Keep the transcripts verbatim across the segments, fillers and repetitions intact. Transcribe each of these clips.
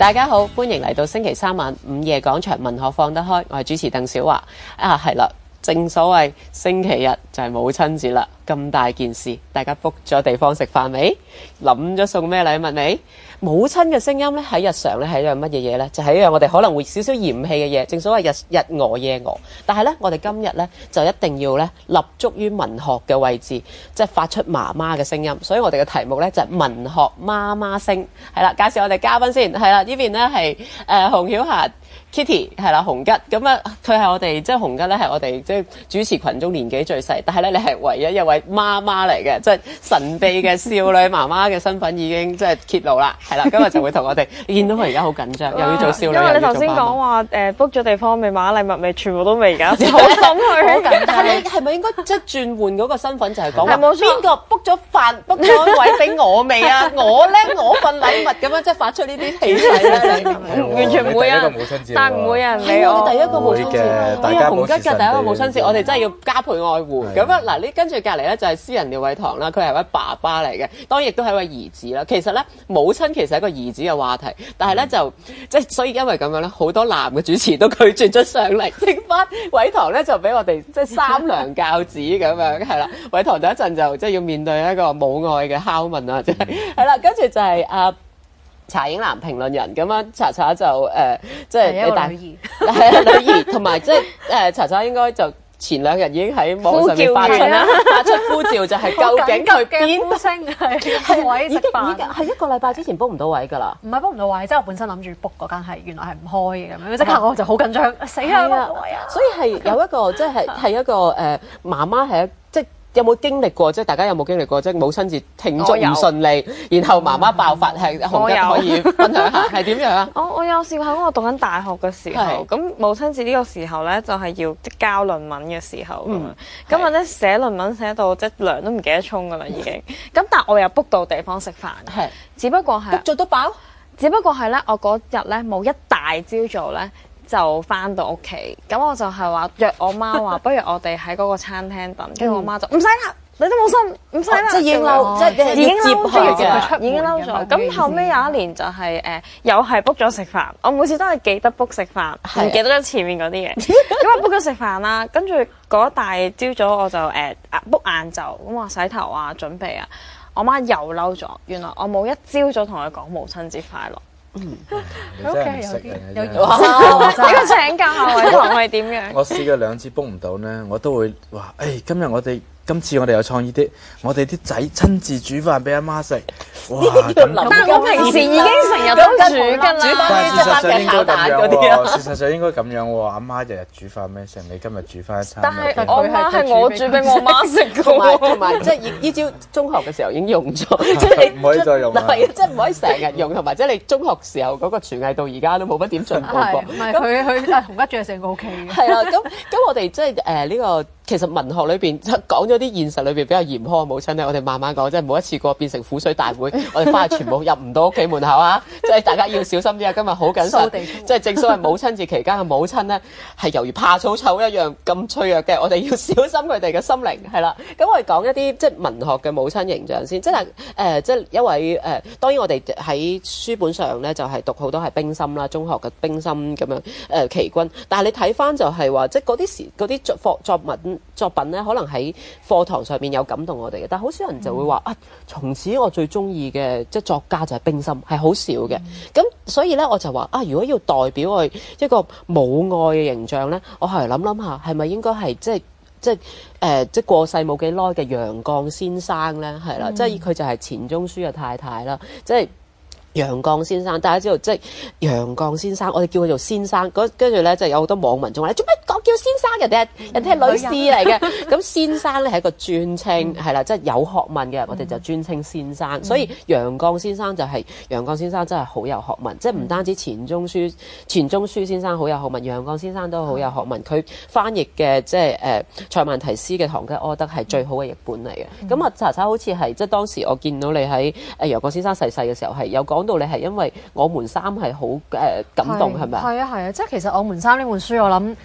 大家好，歡迎嚟到星期三晚午夜廣場文學放得開，我係主持鄧小華。啊，係啦，正所謂星期日就係母親節啦，咁大件事，大家 book 咗地方食飯未？諗咗送咩禮物未？母親嘅聲音咧喺日常咧係一樣乜嘢嘢咧？就係、是、一樣我哋可能會少少嫌棄嘅嘢。正所謂日日餓夜餓，但係咧我哋今日咧就一定要咧立足於文學嘅位置，即係發出媽媽嘅聲音。所以我哋嘅題目咧就係、是、文學媽媽聲。係啦，介紹我哋嘉賓先。係啦，呢邊咧係誒洪曉霞 Kitty 係啦，洪吉咁啊，佢係我哋即係洪吉咧係我哋即係主持群中年紀最細，但係咧你係唯一一位媽媽嚟嘅，即係神秘嘅少女媽媽嘅身份已經即係揭露啦。係啦，今日就會同我哋，你見到佢而家好緊張，又要做少女， 因為你頭先講話誒 book 咗地方未，買禮物未，全部都未㗎，好心虛。 但係你係咪應該即係轉換嗰個身份，就係講話冇錯邊個 book 咗飯 book 咗位俾我未啊？我咧我份禮物咁樣，即係發出呢啲氣勢咧， 完全唔會啊！但係唔會有人理我。 我哋第一個母親節， 大家洪吉嘅第一個母親節，我哋真係要加倍愛護。咁啊嗱，你跟住隔離咧就係私人廖偉棠啦，佢係位爸爸嚟嘅，當然亦都係一位兒子啦。其實咧母親其實係一個兒子嘅話題，但係咧就即係所以因為咁樣咧，好多男嘅主持都拒絕咗上嚟，剩翻偉棠咧就俾我哋即係三娘教子咁樣係啦。偉棠第一陣就即係要面對一個母愛嘅拷問啊，即係係啦，跟住就係阿查影南評論人咁樣，查查就誒、呃、即係你大女兒係啊女兒，同埋即係誒查查應該就前兩日已經喺網上面發出啦，發出呼召就係究竟佢邊聲係位食飯， 係一個禮拜之前 book 唔到位㗎啦。 唔係 book 唔到位，即係我本身諗住 book 嗰間係原來係唔開嘅咁樣，即刻我就好緊張，死啦 book 唔到位啊！ 所以係有一個即係係一個誒、呃、媽媽係即係。有冇經歷過？即係大家有冇經歷過？即係母親節慶祝唔順利，然後媽媽爆發，係洪吉可以分享下係點樣啊？ 我我有試過喺我讀緊大學嘅時候，咁母親節呢個時候咧就係要即交論文嘅時候咁樣。咁我咧寫論文寫到即涼都唔記得沖㗎啦已經。咁但係我又 book 到地方食飯，係，只不過係 book 咗都飽。 只不過係咧，我嗰日咧冇一大朝早咧。就翻到屋企，咁我就係話約我媽話，不如我哋喺嗰個餐廳等，跟住我媽就唔使啦，你都冇心，唔使啦， 即係已經嬲，即係已經嬲咗嘅， 已經嬲咗。咁後尾有一年就係誒，又係 book 咗食飯，我每次都係記得 book 食飯，唔記得咗前面嗰啲嘢，咁我 book 咗食飯啦，跟住嗰大朝早我就誒 book 晏晝，咁話洗頭啊，準備啊，我媽又嬲咗，原來我冇一朝早同佢講母親節快樂。 嗯， 佢屋企有啲有呢個請教下偉棠係點樣？ 我試過兩次 book 唔到咧，我都會話：誒，今日我哋今次我哋有創意啲，我哋啲仔親自煮飯俾阿媽食。哇！咁但係我平時已經成日都煮㗎啦。 但係事實上應該咁樣喎，事實上應該咁樣喎。阿媽日日煮飯咩食？你今日煮翻一餐。 但係我媽係我煮俾我媽食㗎喎。 同埋即係依朝中學嘅時候已經用咗，即係唔可以再用。 係啊，即係唔可以成日用，同埋即係你中學時候嗰個廚藝到而家都冇乜點進步過。 唔係佢佢啊，洪吉煮嘢食個 O K 嘅。 係啦，咁咁我哋即係誒呢個其實文學裏邊講咗啲現實裏邊比較嚴苛嘅母親咧，我哋慢慢講，即係冇一次過變成苦水大會，我哋翻去全部入唔到屋企門口啊！即係大家要小心啲啊！今日好謹慎，即係正所謂母親節期間嘅母親咧，係猶如怕草醜一樣咁脆弱嘅，我哋要小心佢哋嘅心靈係啦。咁我哋講一啲即係文學嘅母親形象先，即係誒、呃，即係一位誒、呃，當然我哋喺書本上咧就係、是、讀好多係冰心啦，中學嘅冰心咁樣誒、呃、奇君，但係你睇翻就係話，即係嗰啲時嗰啲作作作文作品咧，可能喺課堂上面有感動我哋嘅，但係好少人就會話、嗯、啊，從此我最中意嘅即係作家就係冰心，係好少嘅。咁、嗯、所以咧，我就話啊，如果要代表我一個母愛嘅形象咧，我係諗諗下，係咪應該係即係即係誒、呃、即係過世冇幾耐嘅楊絳先生咧？係啦，嗯、即係佢就係錢鍾書嘅太太啦，即係。楊絳先生，大家知道即係楊絳先生，我哋叫佢做先生。跟住咧，就有好多網民仲話：你做咩講叫先生？人哋係人哋係女士嚟嘅。咁先生咧係一個尊稱，係啦，即係有學問嘅，我哋就尊稱先生。嗯、所以楊絳先生就係楊絳先生真係好有學問，即係唔單止錢鍾書錢鍾書先生好有學問，楊絳先生都好有學問。佢翻譯嘅即係誒塞萬提斯嘅《堂吉訶德》係最好嘅譯本嚟嘅。咁啊查查好似係即係當時我見到你喺誒楊絳先生逝世嘅時候係有講。講到你係因為我們三係好誒感動係咪啊？ 係啊係啊，即係其實我們三呢本書我諗即係可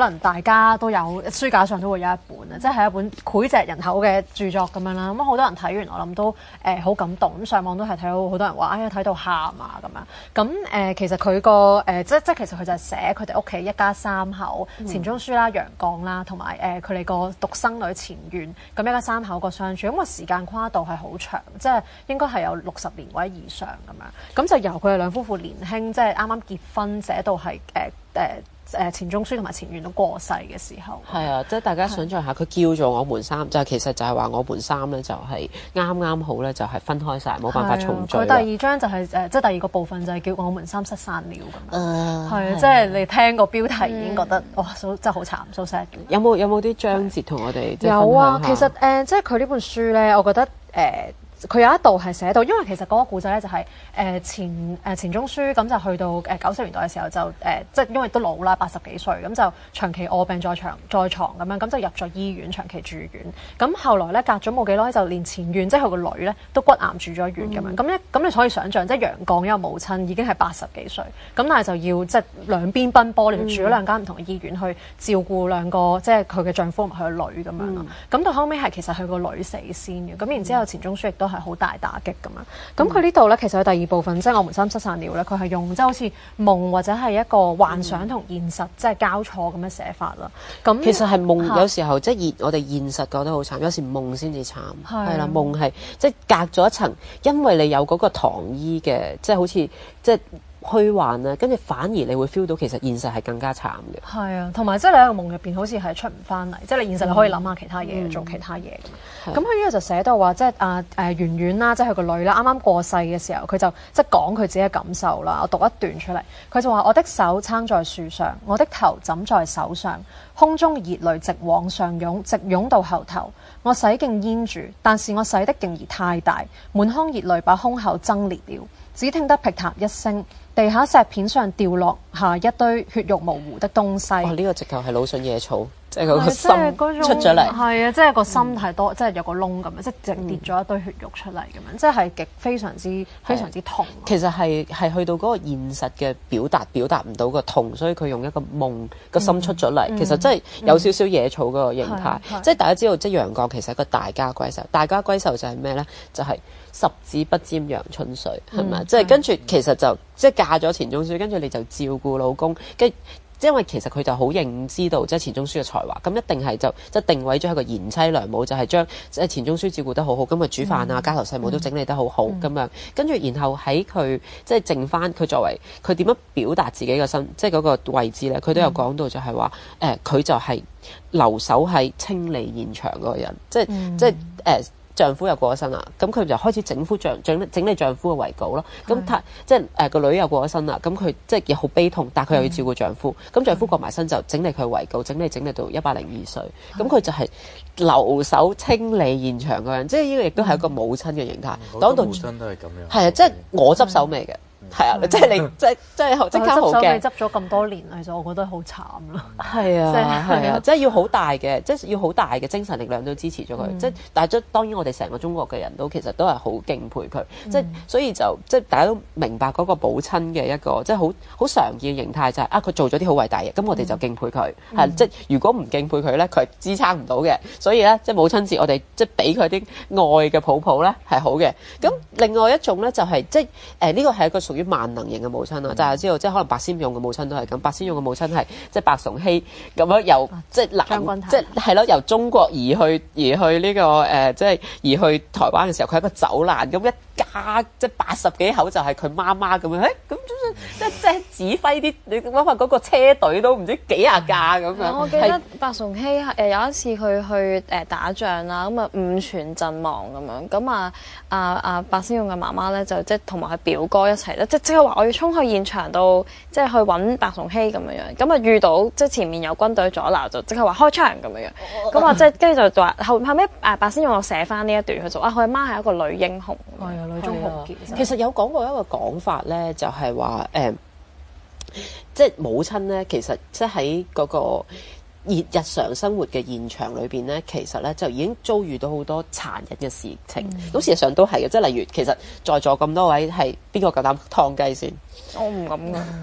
能大家都有書架上都會有一本啊，即係一本膾炙人口嘅著作咁樣啦。咁好多人睇完，我諗都誒好、呃、感動。咁上網都係睇到好多人話，哎呀睇到喊啊咁樣。咁誒、呃、其實佢個誒即即其實佢就係寫佢哋屋企一家三口，嗯、錢鍾書啦、楊絳啦，同埋誒佢哋個獨生女錢媛，咁一家三口個相處。咁個時間跨度係好長，即係應該係有六十年或者以上咁樣。咁就由佢哋兩夫婦年輕，即係啱啱結婚，寫到係誒誒。呃誒錢鍾書同埋錢媛都過世嘅時候， 係啊，即係大家想象下，佢叫做我們三，就係其實就係話我們三咧，就係啱啱好咧，就係分開晒，冇辦法重聚。 佢第二章就係、是、誒，即係第二個部分就係叫我們三失散了咁樣。係啊， 係即係你聽個標題已經覺得、嗯、哇，真係好慘，so sad。有冇有冇啲章節同我哋有啊？其實誒、呃，即係佢呢本書咧，我覺得誒。呃佢有一度係寫到，因為其實嗰個故仔咧就係、是、誒、呃、前誒、呃、錢鍾書咁就去到誒九十年代嘅時候就誒、呃、即係因為都老啦，八十幾歲咁就長期臥病在床在床咁樣，咁就入咗醫院長期住院。咁後來咧隔咗冇幾耐就連錢媛即係佢個女咧都骨癌住咗院咁樣。咁咧咁你可以想象，即係楊絳一個母親已經係八十幾歲，咁但係就要即係兩邊奔波，你住咗兩間唔同嘅醫院去照顧兩個即係佢嘅丈夫同埋佢個女咁樣咯。咁、嗯、到後尾係其實佢個女死先嘅，咁然之後錢鍾書亦都係好大打擊咁樣，咁佢呢度咧，其實佢第二部分即係我們三失散了咧，佢係用即係好似夢或者係一個幻想同現實即係交錯咁嘅寫法啦。咁其實係夢有時候即係現我哋現實覺得好慘，有時夢先至慘。係啦，夢係即係隔咗一層，因為你有嗰個糖衣嘅，即係好似即係。虛幻啊，跟住反而你會 feel 到其實現實係更加慘嘅。 係啊，同埋即係你喺個夢入邊好似係出唔翻嚟，即係你現實你可以諗下其他嘢，嗯、做其他嘢咁。咁佢呢個就寫到話，即係啊誒媛媛啦，即係佢個女啦，啱啱過世嘅時候，佢就即係講佢自己嘅感受啦。我讀一段出嚟，佢就話：我的手撐在樹上，我的頭枕在手上，空中熱淚直往上湧，直湧到後頭。我洗勁淹住，但是我洗的勁兒太大，滿腔熱淚把胸口掙裂了。只聽得劈嗒一聲，地下石片上掉落下一堆血肉模糊的東西。 哇！呢、這個直頭係魯迅野草，即係佢個心出咗嚟。 係啊，即係個心太多，嗯、即係有個窿咁樣，即係直跌咗一堆血肉出嚟咁樣，嗯、即係極非常之非常之痛。 其實係係去到嗰個現實嘅表達，表達唔到個痛，所以佢用一個夢個心出咗嚟。嗯、其實真係有少少野草嗰個形態。嗯、即係大家知道，即係楊絳其實係一個大家閨秀。大家閨秀就係咩咧？就係、是。十指不沾陽春水，係咪？即係跟住其實就即係嫁咗錢鍾書，跟住你就照顧老公，跟因為其實佢就好認知道即係錢鍾書嘅才華，咁一定係就即係定位咗係個賢妻良母，就係將即係錢鍾書照顧得好好，咁啊煮飯啊、家頭細務都整理得好好咁樣，跟住然後喺佢即係剩翻佢作為佢點樣表達自己嘅身，即係嗰個位置咧，佢都有講到就係話誒，佢就係留守喺清理現場嗰個人，即係、嗯、即係誒。呃丈夫又過咗身啦，咁佢就開始整夫丈整整理丈夫嘅遺稿咯。咁太即係誒個女又過咗身啦，咁佢即係又好悲痛，但係佢又要照顧丈夫。咁、嗯、丈夫過埋身就整理佢嘅遺稿，整理整理到一百零二歲。咁佢、嗯、就係留守清理現場嗰人，即係呢個亦都係一個母親嘅形態。講到、嗯、母親都係咁樣。係啊，即係我執手尾嘅。係啊，即係你，即係即係即刻好驚。執咗咁多年，其實我覺得好慘咯。係啊，係啊，即係要好大嘅，即係要好大嘅精神力量都支持咗佢。即係，但係當然我哋成個中國嘅人都其實都係好敬佩佢。即係，所以就即係大家都明白嗰個母親嘅一個即係好好常見嘅形態就係啊，佢做咗啲好偉大嘅，咁我哋就敬佩佢。係即係如果唔敬佩佢咧，佢係支撐唔到嘅。所以咧，即係母親節，我哋即係俾佢啲愛嘅抱抱咧係好嘅。咁另外一種咧就係即係誒呢個係一個屬於萬能型嘅母親啦，大家知道即係可能白先勇嘅母親都係咁，白先勇嘅母親係即係白崇禧咁樣由即係南即係係咯由中國移去移去呢、這個誒、呃、即係移去台灣嘅時候，佢係一個走難咁一家即係八十幾口就係佢媽媽咁樣，誒咁即係即係指揮啲你諗下嗰個車隊都唔知幾廿架咁樣。 我記得白崇禧誒有一次佢去誒打仗啦，咁啊五全陣亡咁樣，咁啊啊啊白先勇嘅媽媽咧就即係同埋佢表哥一齊咧，即係即係話我要衝去現場度，即係去揾白崇禧咁樣樣，咁啊遇到即係前面有軍隊阻撓，就即刻話開槍咁樣樣，咁啊即係跟住就話後後尾誒白先勇我寫翻呢一段，佢就啊佢阿媽係一個女英雄，係啊女中豪傑。 其實有講過一個講法咧，就係話誒，即係母親咧，其實即係喺嗰個日日常生活嘅現場裏邊咧，其實咧就已經遭遇到好多殘忍嘅事情。咁、嗯、事實上都係嘅，即係例如其實在座咁多位係邊個夠膽劏雞先？ 我唔敢㗎。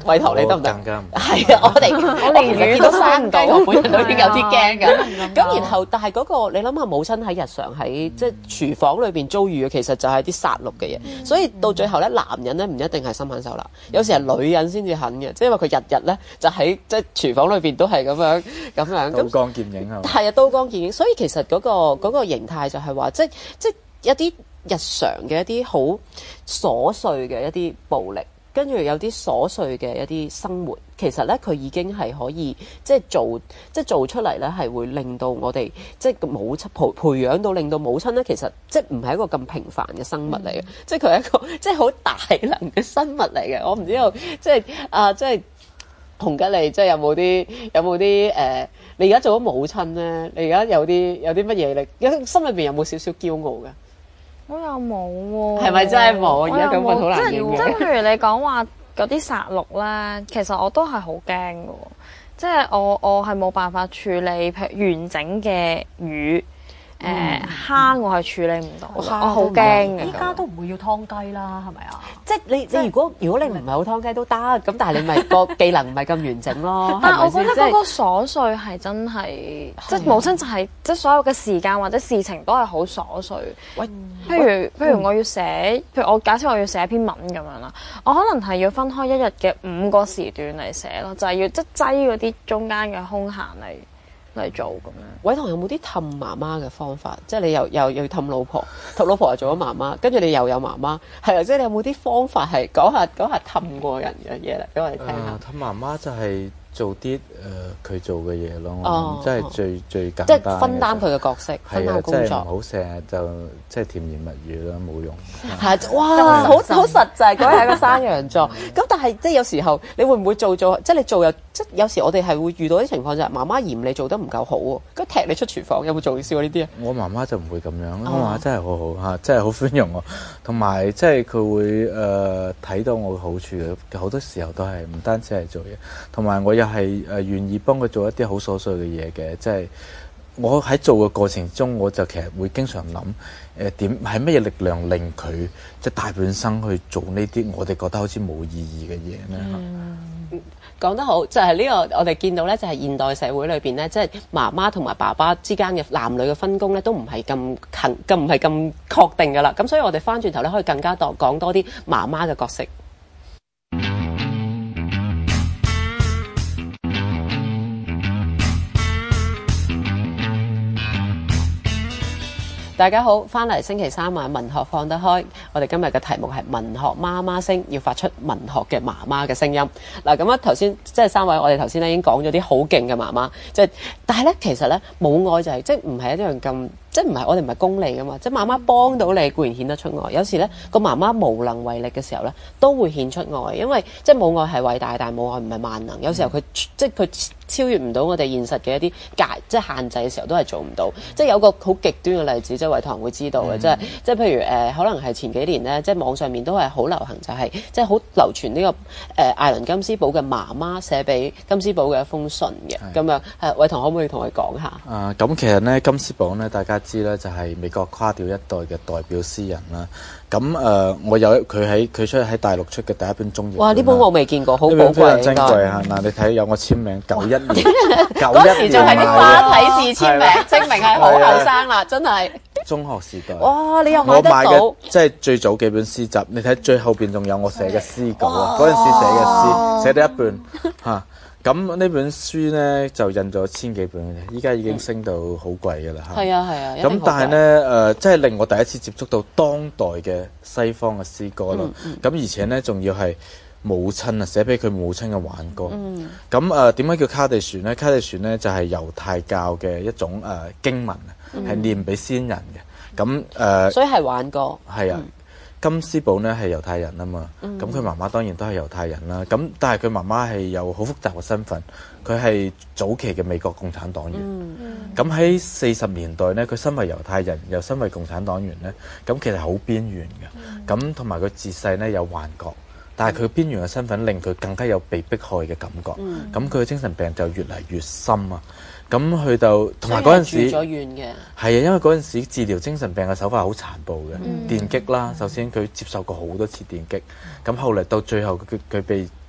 偉棠你得唔得？ 更加唔係啊，我哋我連魚都生雞，我本人都已經有啲驚㗎。 係咁然後，但係嗰個你諗下，母親喺日常喺即係廚房裏邊遭遇嘅，其實就係啲殺戮嘅嘢。所以到最後咧，男人咧唔一定係心狠手辣，有時係女人先至狠嘅，即係因為佢日日咧就喺即係廚房裏邊都係咁樣咁樣。 刀光劍影係嘛？ 係啊，刀光劍影。所以其實嗰個嗰個形態就係話，即即一啲日常嘅一啲好瑣碎嘅一啲暴力。跟住有啲瑣碎嘅一啲生活，其實咧佢已經係可以即係做，即係做出嚟咧係會令到我哋即係母親培培養到，令到母親咧其實即係唔係一個咁平凡嘅生物嚟嘅，嗯、即係佢係一個即係好大能嘅生物嚟嘅。我唔知道即係啊，即係洪吉利，即係有冇啲有冇啲誒？你而家做咗母親咧，你而家有啲有啲乜嘢？你心裏邊有冇少少驕傲嘅？ 我又冇喎， 係咪真係冇？而家咁問好難即應係譬如你講話嗰啲殺戮咧，其實我都係好驚嘅喎，即係我我係冇辦法處理譬如完整嘅魚。誒蝦我係處理唔到，我好驚嘅。 依家都唔會要劏雞啦，係咪啊？ 即係你你如果如果你唔係好劏雞都得，咁但係你咪個技能唔係咁完整咯。 但係我覺得嗰個瑣碎係真係，即係母親就係即係所有嘅時間或者事情都係好瑣碎。喂，譬如譬如我要寫，譬如我假設我要寫篇文咁樣啦，我可能係要分開一日嘅五個時段嚟寫咯，就係要即係擠嗰啲中間嘅空閒嚟。嚟做咁樣，偉棠有冇啲氹媽媽嘅方法？即係你又又要氹老婆，氹老婆又做咗媽媽，跟住你又有媽媽，係啊！即係你有冇啲方法係講下講下氹過人嘅嘢嚟俾我哋聽下？ 氹媽媽就係做啲誒佢做嘅嘢咯， 哦、 即係最、哦、最簡單。 即係分擔佢嘅角色，分擔工作。 即係唔好成日就即係甜言蜜語啦，冇用。 係哇，好好實際，嗰係一個山羊座。咁但係即係有時候你會唔會做做？即係你做又即係有時我哋係會遇到啲情況就係媽媽嫌你做得唔夠好喎，咁踢你出廚房。有冇做試過呢啲啊？ 我媽媽就唔會咁樣，我媽媽真係好好嚇，真係好寬容我，同埋即係佢會誒睇到我嘅好處嘅，好多時候都係唔單止係做嘢，同埋我又係誒願意幫佢做一啲好瑣碎嘅嘢嘅，即係我喺做嘅過程中，我就其實會經常諗誒點係乜嘢力量令佢即係大半生去做呢啲我哋覺得好似冇意義嘅嘢咧嚇。 嗯，講得好，就係呢個我哋見到咧，就係現代社會裏邊咧，即係媽媽同埋爸爸之間嘅男女嘅分工咧，都唔係咁近，咁唔係咁確定噶啦。咁所以我哋翻轉頭咧，可以更加多講多啲媽媽嘅角色。大家好，翻嚟星期三晚文學放得開，我哋今日嘅題目係文學媽媽聲，要發出文學嘅媽媽嘅聲音。嗱，咁啊頭先即係三位，我哋頭先咧已經講咗啲好勁嘅媽媽，即係但係咧其實咧母愛就係即係唔係一樣咁。即係唔係我哋唔係功利噶嘛？即係媽媽幫到你固然顯得出愛，有時咧個媽媽無能為力嘅時候咧，都會顯出愛，因為即係母愛係偉大，但係母愛唔係萬能。有時候佢即係佢超越唔到我哋現實嘅一啲界，即係限制嘅時候都係做唔到。即係有個好極端嘅例子，即係偉棠會知道嘅，嗯、即係即係譬如誒、呃，可能係前幾年咧，即係網上面都係好流行，就係、是、即係好流傳呢、這個誒、呃、艾倫金斯堡嘅媽媽寫俾金斯堡嘅一封信嘅咁樣。誒，偉棠可唔可以同佢講下？ 啊，咁其實咧金斯堡咧，大家知咧就係美國跨掉一代嘅代表詩人啦。咁誒、呃，我有佢喺佢出喺大陸出嘅第一本中譯。哇！ 呢本我未見過，好寶貴。 呢本非常珍貴嚇。嗱，你睇有我簽名，九一年，九一年。嗰時仲係啲花體字簽名，證明係好後生啦，真係。 中學時代。 哇！你又買得到？ 我買嘅即係最早幾本詩集，你睇最後邊仲有我寫嘅詩稿啊！嗰陣時寫嘅詩，寫得一半嚇。咁呢本書咧就印咗千幾本嘅，依家已經升到好貴嘅啦嚇。 係啊係啊。 咁但係咧誒，即係令我第一次接觸到當代嘅西方嘅詩歌咯。咁、嗯嗯、而且咧仲要係母親啊，寫俾佢母親嘅挽歌。咁誒點解叫卡地船咧？卡地船咧就係、是、猶太教嘅一種誒、呃、經文啊，係、嗯、念俾先人嘅。咁誒，呃、 所以係挽歌。 係啊。嗯金斯堡咧係猶太人啊嘛，咁佢、嗯、媽媽當然都係猶太人啦。咁但係佢媽媽係有好複雜嘅身份，佢係早期嘅美國共產黨員。咁喺四十年代咧，佢身為猶太人又身為共產黨員咧，咁其實好邊緣嘅。咁同埋佢自細咧有幻覺，但係佢邊緣嘅身份令佢更加有被迫害嘅感覺。咁佢嘅精神病就越嚟越深啊！咁去到同埋嗰陣時，住咗院嘅係啊，因為嗰陣時治療精神病嘅手法好殘暴嘅，嗯、電擊啦。首先佢接受過好多次電擊，咁後嚟到最後佢佢被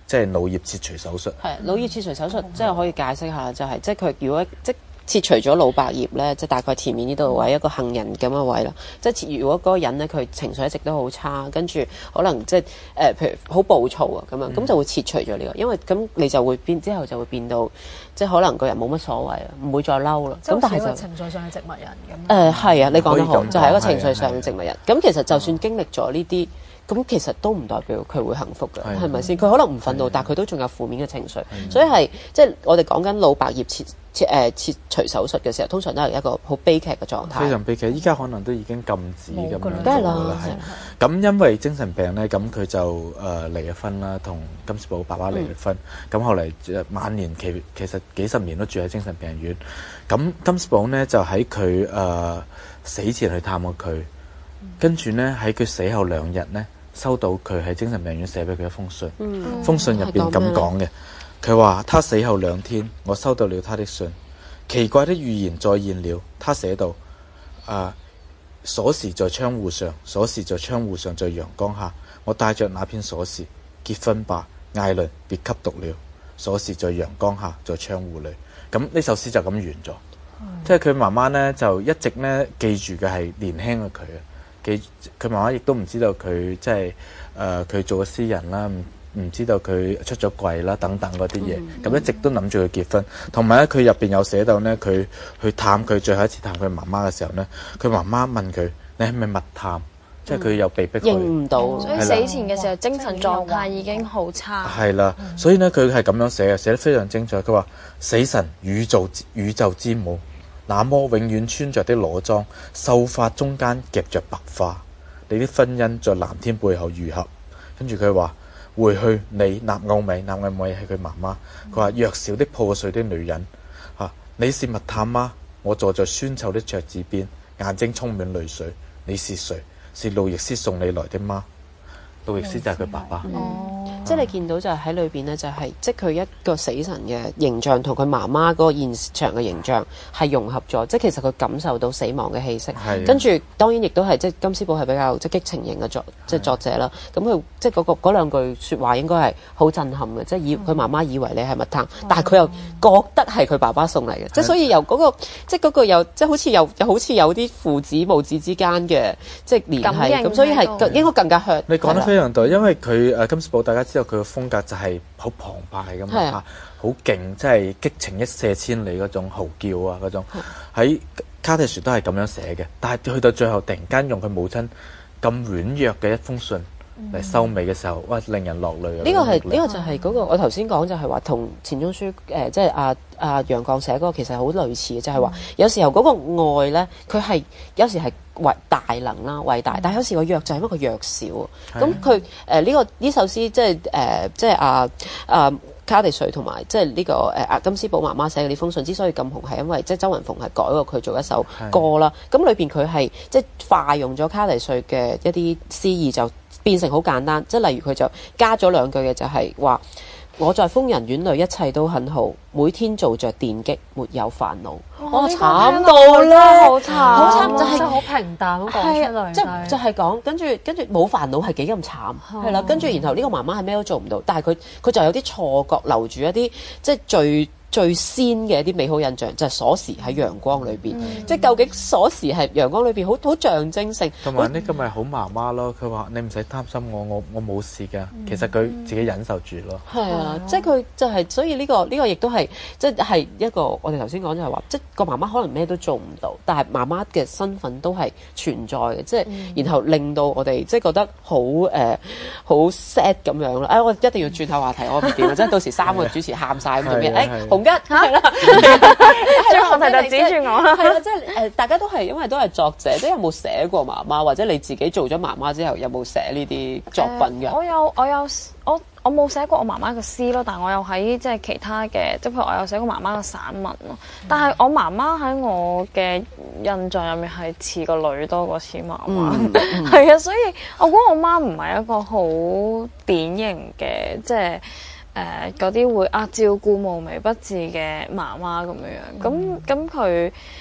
即係腦葉切除手術。 係腦葉切除手術，即係可以解釋下，就係即係佢如果即切除咗腦白葉咧，即係大概前面呢度位一個杏仁咁嘅位啦。即係如果嗰個人咧，佢情緒一直都好差，跟住可能即係誒，譬如好暴躁啊咁樣，咁、嗯、就會切除咗呢、呢個，因為咁你就會變之後就會變到即係可能個人冇乜所謂啊，唔會再嬲啦。咁但係就情緒上嘅植物人咁。誒係啊，你講得好，就係一個情緒上嘅植物人。咁其實就算經歷咗呢啲。咁其實都唔代表佢會幸福嘅，係咪先？佢可能唔憤怒，但係佢都仲有負面嘅情緒，所以係即係我哋講緊腦白葉切切誒、呃、切除手術嘅時候，通常都係一個好悲劇嘅狀態。 非常悲劇，依家可能都已經禁止咁樣做梗係啦。 係咁，因為精神病咧，咁佢就誒、呃、離咗婚啦，同金斯堡爸爸離咗婚。咁、嗯、後嚟晚年期其實幾十年都住喺精神病院。咁金斯堡咧就喺佢誒死前去探過佢。跟住咧喺佢死後兩日咧，收到佢喺精神病院寫俾佢一封信。嗯、封信入邊咁講嘅，佢話：他死後兩天，我收到了他的信。奇怪的預言再現了。他寫道：啊，鎖匙在窗戶上，鎖匙在窗戶上，在陽光下。我帶着那片鎖匙，結婚吧，艾倫，別吸毒了。鎖匙在陽光下，在窗戶裏。咁呢首詩就咁完咗。嗯、即係佢媽媽咧，就一直咧記住嘅係年輕嘅佢啊。記佢媽媽亦都唔知道佢即係誒佢做個詩人啦，唔唔知道佢出咗櫃啦等等嗰啲嘢，咁、嗯、一直都諗住佢結婚。同埋咧，佢入邊有寫到咧，佢去探佢最後一次探佢媽媽嘅時候咧，佢媽媽問佢：你係咪密探？嗯、即係佢又被逼佢。認唔到， 所以死前嘅時候精神狀態已經好差。 係啦，所以咧佢係咁樣寫嘅，寫得非常精彩。佢話：死神宇宙宇宙之母。那麼永遠穿着的裸裝，秀髮中間夾着白花，你的婚姻在藍天背後愈合。跟住佢話：回去你納奧美，納奧美係佢媽媽。佢話：弱小的破碎的女人，嚇、啊、你是密探嗎？我坐在酸臭的桌子邊，眼睛充滿淚水。你是誰？是路易斯送你來的嗎？路易斯就係佢爸爸。 嗯嗯、即係你見到就係喺裏邊咧，就係、是、即係佢一個死神嘅形象同佢媽媽嗰個現場嘅形象係融合咗，即係其實佢感受到死亡嘅氣息。的跟住當然亦都係即係金斯堡係比較即係激情型嘅作即係作者啦。咁佢的即係嗰、那個嗰兩句説話應該係好震撼嘅，即係以佢媽媽以為你係密探，嗯、但係佢又覺得係佢爸爸送嚟嘅，即係的所以由嗰、那個即係嗰個又即係好似有又好似有啲父子母子之間嘅即係聯繫，咁所以係應該更加 hurt。 你講得非常對，因為佢誒金斯堡大家知道佢嘅風格就係好澎湃咁啊，好勁，即係激情一瀉千里嗰種嚎叫啊嗰種。喺卡蒂殊都係咁樣寫嘅，但係去到最後突然間用佢母親咁軟弱嘅一封信嚟收尾嘅時候，哇！令人落淚啊！ 呢個係呢個就係嗰個我頭先講就係話同錢鍾書誒即係阿阿楊絳寫嗰個其實好類似嘅，就係話有時候嗰個愛咧，佢係有時係偉大能啦，偉大，但係有時個弱就係因為佢弱小。咁佢誒呢個呢首詩即係誒即係阿阿卡蒂瑞同埋即係呢個誒阿金斯堡媽媽寫嘅呢封信之所以咁紅，係因為即係周雲鳳係改過佢做一首歌啦。咁裏邊佢係即係化用咗卡蒂瑞嘅一啲詩意就。變成好簡單，即係例如佢就加咗兩句嘅，就係話我在瘋人院裏一切都很好，每天做着電擊，沒有煩惱。我慘到咧， 好慘， 好慘就係好平淡咁講出嚟， 即係就係講跟住跟住冇煩惱係幾咁慘，係啦。跟住然後呢個媽媽係咩都做唔到，但係佢佢就有啲錯覺，留住一啲即係最。最先嘅一啲美好印象就係鎖匙喺陽光裏邊，嗯、即係究竟鎖匙係陽光裏邊好好象徵性。 同埋呢個咪好媽媽咯，佢話你唔使擔心我，我我冇事㗎。嗯、其實佢自己忍受住咯。係啊，即係佢就係、是，所以呢、這個呢、這個亦都係即係一個我哋頭先講就係話，即係個媽媽可能咩都做唔到，但係媽媽嘅身份都係存在嘅，即係、嗯、然後令到我哋即係覺得好誒好 sad 咁樣啦。誒、哎，我一定要轉下話題，我唔掂啊！即係到時三個主持喊晒咁做咩？誒。嚇係啦， 最後題就指住我啦。 係啦，即係誒，大家都係因為都係作者，即係有冇寫過媽媽，或者你自己做咗媽媽之後有冇寫呢啲作品嘅、呃？ 我有，我有，我我冇寫過我媽媽嘅詩咯，但係我有喺即係其他嘅，即係譬如我有寫過媽媽嘅散文咯。嗯、但係我媽媽喺我嘅印象入面係似個女多過似媽媽，係啊、嗯，所以我估我媽唔係一個好典型嘅即係。誒嗰啲會啊照顧無微不至嘅媽媽咁樣樣，咁咁佢誒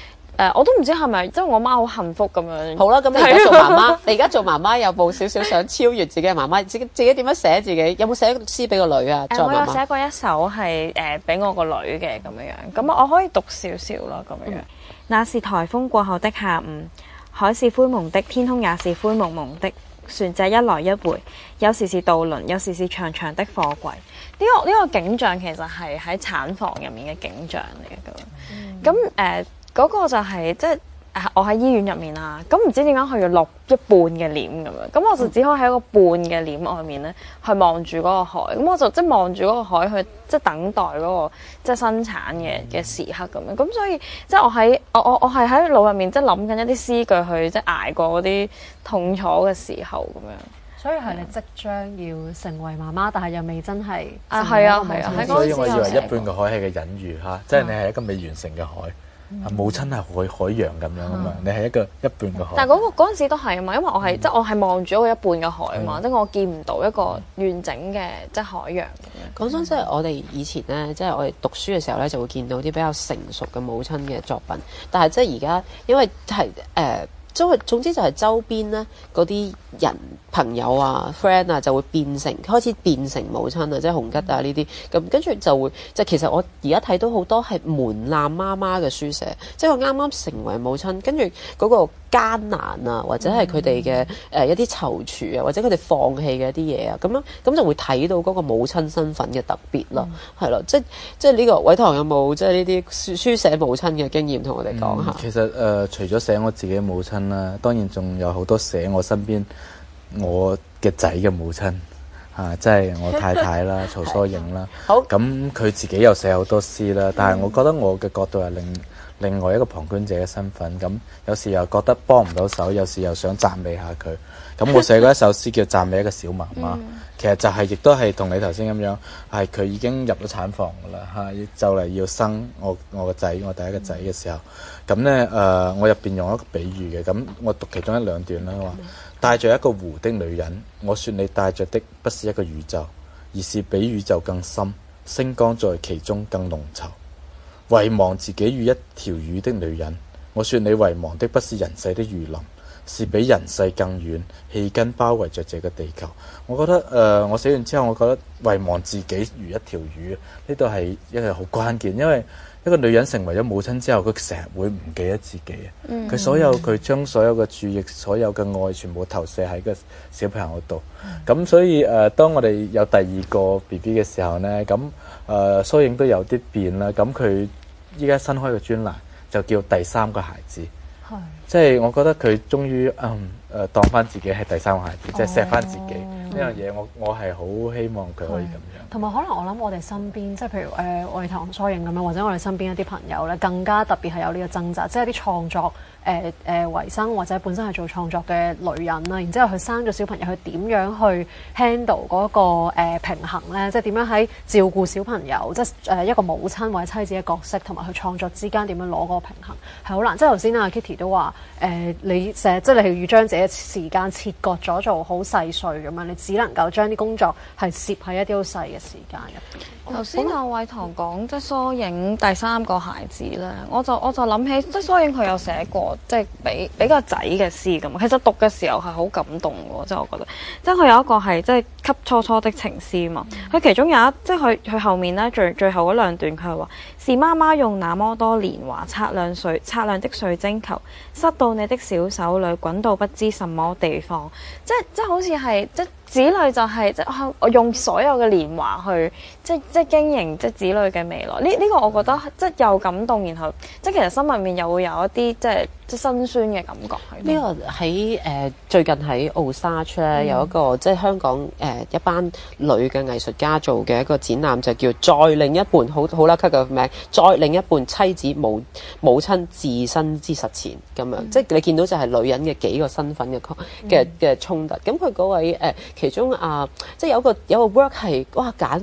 誒，我都唔知係咪即係我媽好幸福咁樣。 好啦，咁你而家做媽媽，你而家做媽媽有冇少少想超越自己嘅媽媽？自己自己點樣寫自己？有冇寫詩俾個女啊？ 誒，我有寫過一首係誒俾我個女嘅咁樣樣，咁我可以讀少少咯咁樣樣。那是颱風過後的下午，海是灰蒙的，天空也是灰蒙蒙的。船隻一來一回，有時是渡輪，有時是長長的貨櫃。呢、這個呢、這個景象其實係喺產房入面嘅景象嚟嘅咁。咁誒嗰個就係、是、即係我喺醫院入面啦。咁唔知點解佢要落一半嘅簾咁樣，咁我就只可以喺一個半嘅簾外面咧，去望住嗰個海。咁我就即係望住嗰個海去即係等待嗰、那個即係生產嘅嘅時刻咁樣。咁所以即係我喺我我我係喺腦入面即係諗緊一啲詩句去即係捱過嗰啲痛楚嘅時候咁樣。 所以係你即將要成為媽媽，但係又未真係啊，係啊係啊， 所以我以為一半個海係個隱喻嚇，即係你係一個未完成嘅海。母親係海海洋咁樣啊嘛，你係一個一半嘅海。 但係嗰個嗰陣時都係啊嘛，因為我係即係我係望住一個一半嘅海啊嘛，即係我見唔到一個完整嘅即係海洋咁樣。 講真，即係我哋以前咧，即係我哋讀書嘅時候咧，就會見到啲比較成熟嘅母親嘅作品。但係即係而家，因為係誒，即係總之就係周邊咧嗰啲人朋友啊、friend 啊，就會變成開始變成母親啊，即係紅吉啊呢啲咁，跟住就會即係其實我而家睇到好多係門檻媽媽嘅書寫，即係我啱啱成為母親，跟住嗰個艱難啊，或者係佢哋嘅誒一啲躊躇啊，或者佢哋放棄嘅一啲嘢啊，咁樣咁就會睇到嗰個母親身份嘅特別咯，係咯、嗯，即係即係呢個偉棠有冇即係呢啲書書寫母親嘅經驗同我哋講下？ 嗯、其實誒、呃，除咗寫我自己嘅母親啦，當然仲有好多寫我身邊我嘅仔嘅母親啊，即係我太太啦，曹疏影啦。 好， 咁佢自己又寫好多詩啦，但係我覺得我嘅角度係另另外一個旁觀者嘅身份。咁有時又覺得幫唔到手，有時又想讚美下佢。咁我寫過一首詩叫《讚美一個小媽媽》，其實就係、是、亦都係同你頭先咁樣，係佢已經入咗產房噶啦嚇，就嚟要生我我個仔，我第一個仔嘅時候。咁咧誒，我入邊用一個比喻嘅，咁我讀其中一兩段啦，話。帶着一個湖的女人，我說你帶着的不是一個宇宙，而是比宇宙更深，星光在其中更濃稠。遺忘自己與一條魚的女人，我說你遺忘的不是人世的雨林，是比人世更遠，氣根包圍着這個地球。我覺得誒、呃，我寫完之後，我覺得遺忘自己如一條魚，呢度係一個好關鍵，因為一個女人成為咗母親之後，佢成日會唔記得自己啊！佢、嗯、所有佢將所有嘅注意、所有嘅愛，全部投射喺個小朋友度。咁、嗯、所以誒、呃，當我哋有第二個 B B 嘅時候咧，咁誒疏影都有啲變啦。咁佢依家新開嘅專欄就叫第三個孩子，係即係我覺得佢終於嗯誒、呃、當翻自己係第三個孩子，即係錫翻自己呢樣嘢。我我係好希望佢可以咁樣。 同埋可能我諗我哋身邊，即係譬如誒偉棠疏影咁樣，或者我哋身邊一啲朋友咧，更加特別係有呢個掙扎，即係啲創作誒誒為生或者本身係做創作嘅女人啦，然之後佢生咗小朋友，佢點樣去 handle 嗰、那個、呃、平衡咧？即係點樣喺照顧小朋友，即係誒一個母親或者妻子嘅角色，同埋佢創作之間點樣攞嗰個平衡係好難。即係頭先阿 Kitty 都話誒、呃，你成日即係你係要將自己嘅時間切割咗做好細碎咁樣，你只能夠將啲工作係攝喺一啲好細嘅時間入邊。 頭先阿偉棠講即係疏影第三個孩子咧，我就我就諗起即係疏影佢有寫過即係俾俾個仔嘅詩咁。其實讀嘅時候係好感動嘅，即係我覺得，即係佢有一個係即係給初初的情詩嘛。佢、嗯、其中有一即係佢佢後面咧最最後嗰兩段佢係話是媽媽用那麼多年華測量水測量的水晶球，塞到你的小手裏，滾到不知什麼地方。即係即係好似係即子女就係、是、即係我用所有嘅年華去即係即係經營即係子女嘅未來。呢呢、這個我覺得即係又感動，然後即係其實心入面又會有一啲即係即係辛酸嘅感覺喺度。 呢個喺誒、呃、最近喺奧沙出咧有一個、嗯、即係香港誒、呃、一班女嘅藝術家做嘅一個展覽，就叫再另一半，好好啦，cut 個名，再另一半妻子母母親自身之實踐咁樣，嗯、即係你見到就係女人嘅幾個身份嘅嘅嘅衝突。咁佢嗰位誒。呃其中啊，即係有個有個 work 係哇簡單到好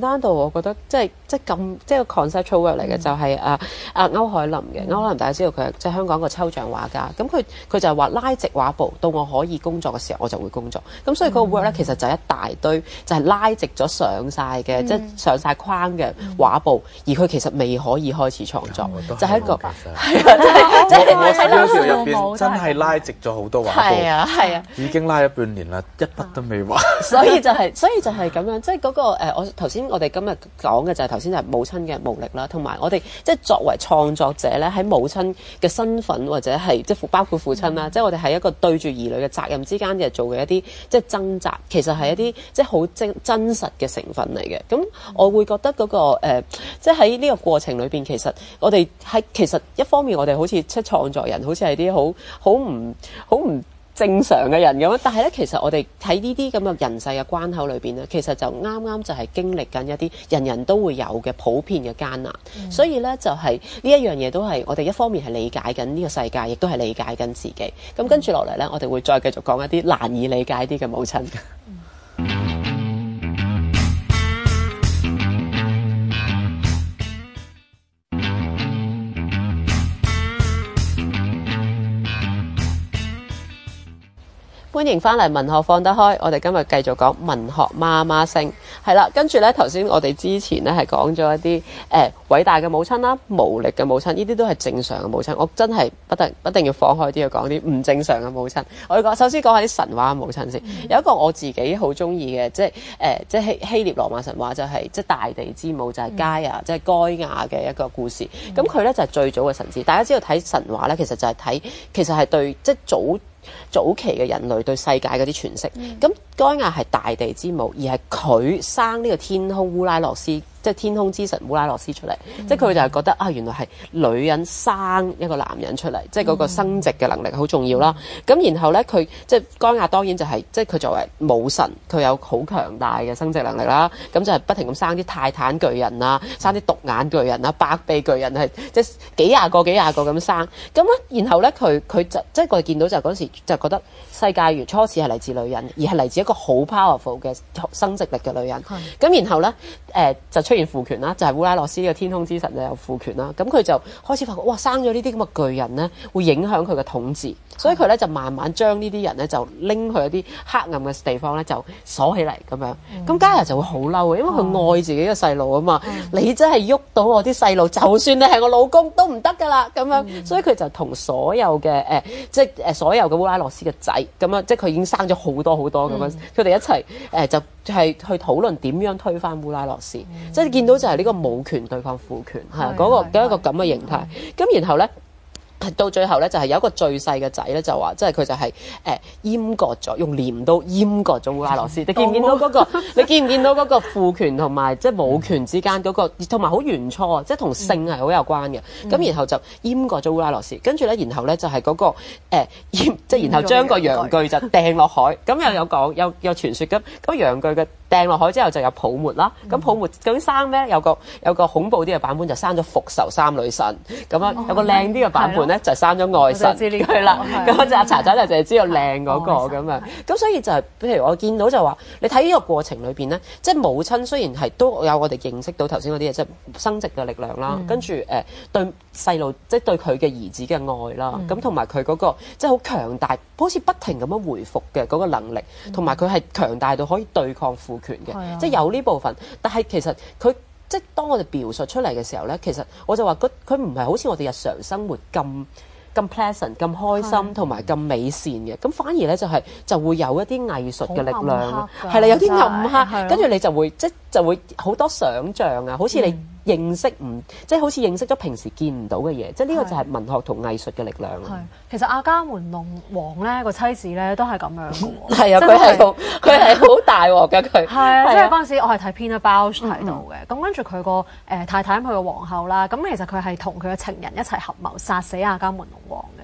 我覺得即係即係咁即係個 conceptual work 嚟嘅，就係啊啊歐海林嘅。歐海林大家知道佢係即係香港個抽象畫家，咁佢佢就係話拉直畫布，到我可以工作嘅時候我就會工作。咁所以嗰個 work 咧其實就係一大堆就係拉直咗上晒嘅，即係上晒框嘅畫布，而佢其實未可以開始創作，就係一個係啊，即係即係我喺嗰條入邊真係拉直咗好多畫布， 係啊係啊， 已經拉咗半年啦，一筆都未畫。 所以就係，所以就係咁樣，即係嗰個誒，我頭先我哋今日講嘅就係頭先就係母親嘅無力啦，同埋我哋即係作為創作者咧，喺母親嘅身份或者係即係包括父親啦，即係我哋喺一個對住兒女嘅責任之間嘅做嘅一啲即係掙扎，其實係一啲即係好真真實嘅成分嚟嘅。咁我會覺得嗰個誒，即係喺呢個過程裏邊，其實我哋喺其實一方面我哋好似即係創作人，好似係啲好好唔好唔正常嘅人咁，但係咧，其實我哋喺呢啲咁嘅人世嘅關口裏邊咧，其實就啱啱就係經歷緊一啲人人都會有嘅普遍嘅艱難，嗯、所以咧就係呢一樣嘢都係我哋一方面係理解緊呢個世界，亦都係理解緊自己。咁跟住落嚟咧，我哋會再繼續講一啲難以理解啲嘅母親。歡迎翻嚟文學放得開，我哋今日繼續講文學媽媽聲，係啦，跟住咧頭先我哋之前咧係講咗一啲誒、呃、偉大嘅母親啦，無力嘅母親，呢啲都係正常嘅母親。我真係不得一定要放開啲去講啲唔正常嘅母親。我要講首先講下啲神話嘅母親先，嗯、有一個我自己好中意嘅，即係誒、呃、即係希希臘羅馬神話就係、是、即係大地之母就係蓋亞，嗯、即係該亞嘅一個故事。咁佢咧就係、是、最早嘅神祇。大家知道睇神話咧，其實就係睇其實係對即係早。早期嘅人類對世界嗰啲詮釋，咁該亞係大地之母，而係佢生呢個天空烏拉諾斯。即係天空之神烏拉諾斯出嚟，嗯、即係佢就係覺得啊，原來係女人生一個男人出嚟，嗯、即係嗰個生殖嘅能力好重要啦。咁、嗯、然後咧，佢即係該亞當然就係、是、即係佢作為母神，佢有好強大嘅生殖能力啦。咁就係不停咁生啲泰坦巨人啊，生啲獨眼巨人啊，百臂巨人係即係幾廿個幾廿個咁生。咁咧，然後咧佢佢就即係我哋見到就嗰時就覺得世界原初始係嚟自女人，而係嚟自一個好 powerful 嘅生殖力嘅女人。咁、嗯、然後咧誒、呃、就出現父權啦，就係、是、烏拉諾斯呢個天空之神就有父權啦。咁佢就開始發覺，哇！生咗呢啲咁嘅巨人咧，會影響佢嘅統治，所以佢咧就慢慢將呢啲人咧就拎去一啲黑暗嘅地方咧就鎖起嚟咁樣。咁家人就會好嬲嘅，因為佢愛自己嘅細路啊嘛。嗯、你真係喐到我啲細路，就算你係我老公都唔得噶啦咁樣。嗯、所以佢就同所有嘅誒、呃，即係誒所有嘅烏拉諾斯嘅仔咁樣，即係佢已經生咗好多好多咁樣，佢哋、嗯、一齊誒、呃、就係去討論點樣推翻烏拉諾斯，嗯、即係見到就係呢個母權對抗父權，係嗰、嗰個有一個咁嘅形態。咁然後咧。到最後咧，就係有一個最細嘅仔咧，就話即係佢就係誒閹割咗，用鐮刀閹割咗烏拉諾斯。你見唔見到嗰個？你見唔見到嗰個父權同埋即係母權之間嗰個，同埋好原初啊，即係同性係好有關嘅。咁然後就閹割咗烏拉諾斯，跟住咧，然後咧就係嗰個誒閹，即係然後將個陽具就掟落海。咁又有講有有傳説咁，咁陽具嘅掟落海之後就有泡沫啦。咁泡沫究竟生咩？有個有個恐怖啲嘅版本就生咗復仇三女神咁樣，有個靚啲嘅版本。咧就生咗愛神，係啦，咁我就阿查仔就淨係知道靚嗰個咁樣，咁所以就係，譬如我見到就話，你睇呢個過程裏邊咧，即係母親雖然係都有我哋認識到頭先嗰啲嘢，即係生殖嘅力量啦，跟住誒對細路，即係對佢嘅兒子嘅愛啦，咁同埋佢嗰個即係好強大，好似不停咁樣回復嘅嗰個能力，同埋佢係強大到可以對抗父權嘅，即係有呢部分，但係其實佢。即係當我哋描述出嚟嘅時候咧，其實我就話佢佢唔係好似我哋日常生活咁咁 pleasant、咁開心同埋咁美善嘅，咁反而咧就係、是、就會有一啲藝術嘅力量，係啦，有啲暗黑，跟住你就會即就會好多想像啊，好似你認識唔、嗯、即係好似認識咗平時見唔到嘅嘢，即係呢個就係文學同藝術嘅力量。係，其實阿伽門農王咧個妻子咧都係咁樣嘅喎。係啊，佢係好佢係好大鑊嘅佢。係啊，即係嗰陣時我係睇 Pina Bausch 睇到嘅，咁跟住佢個誒太太佢個皇后啦，咁其實佢係同佢嘅情人一齊合謀殺死阿伽門農王嘅。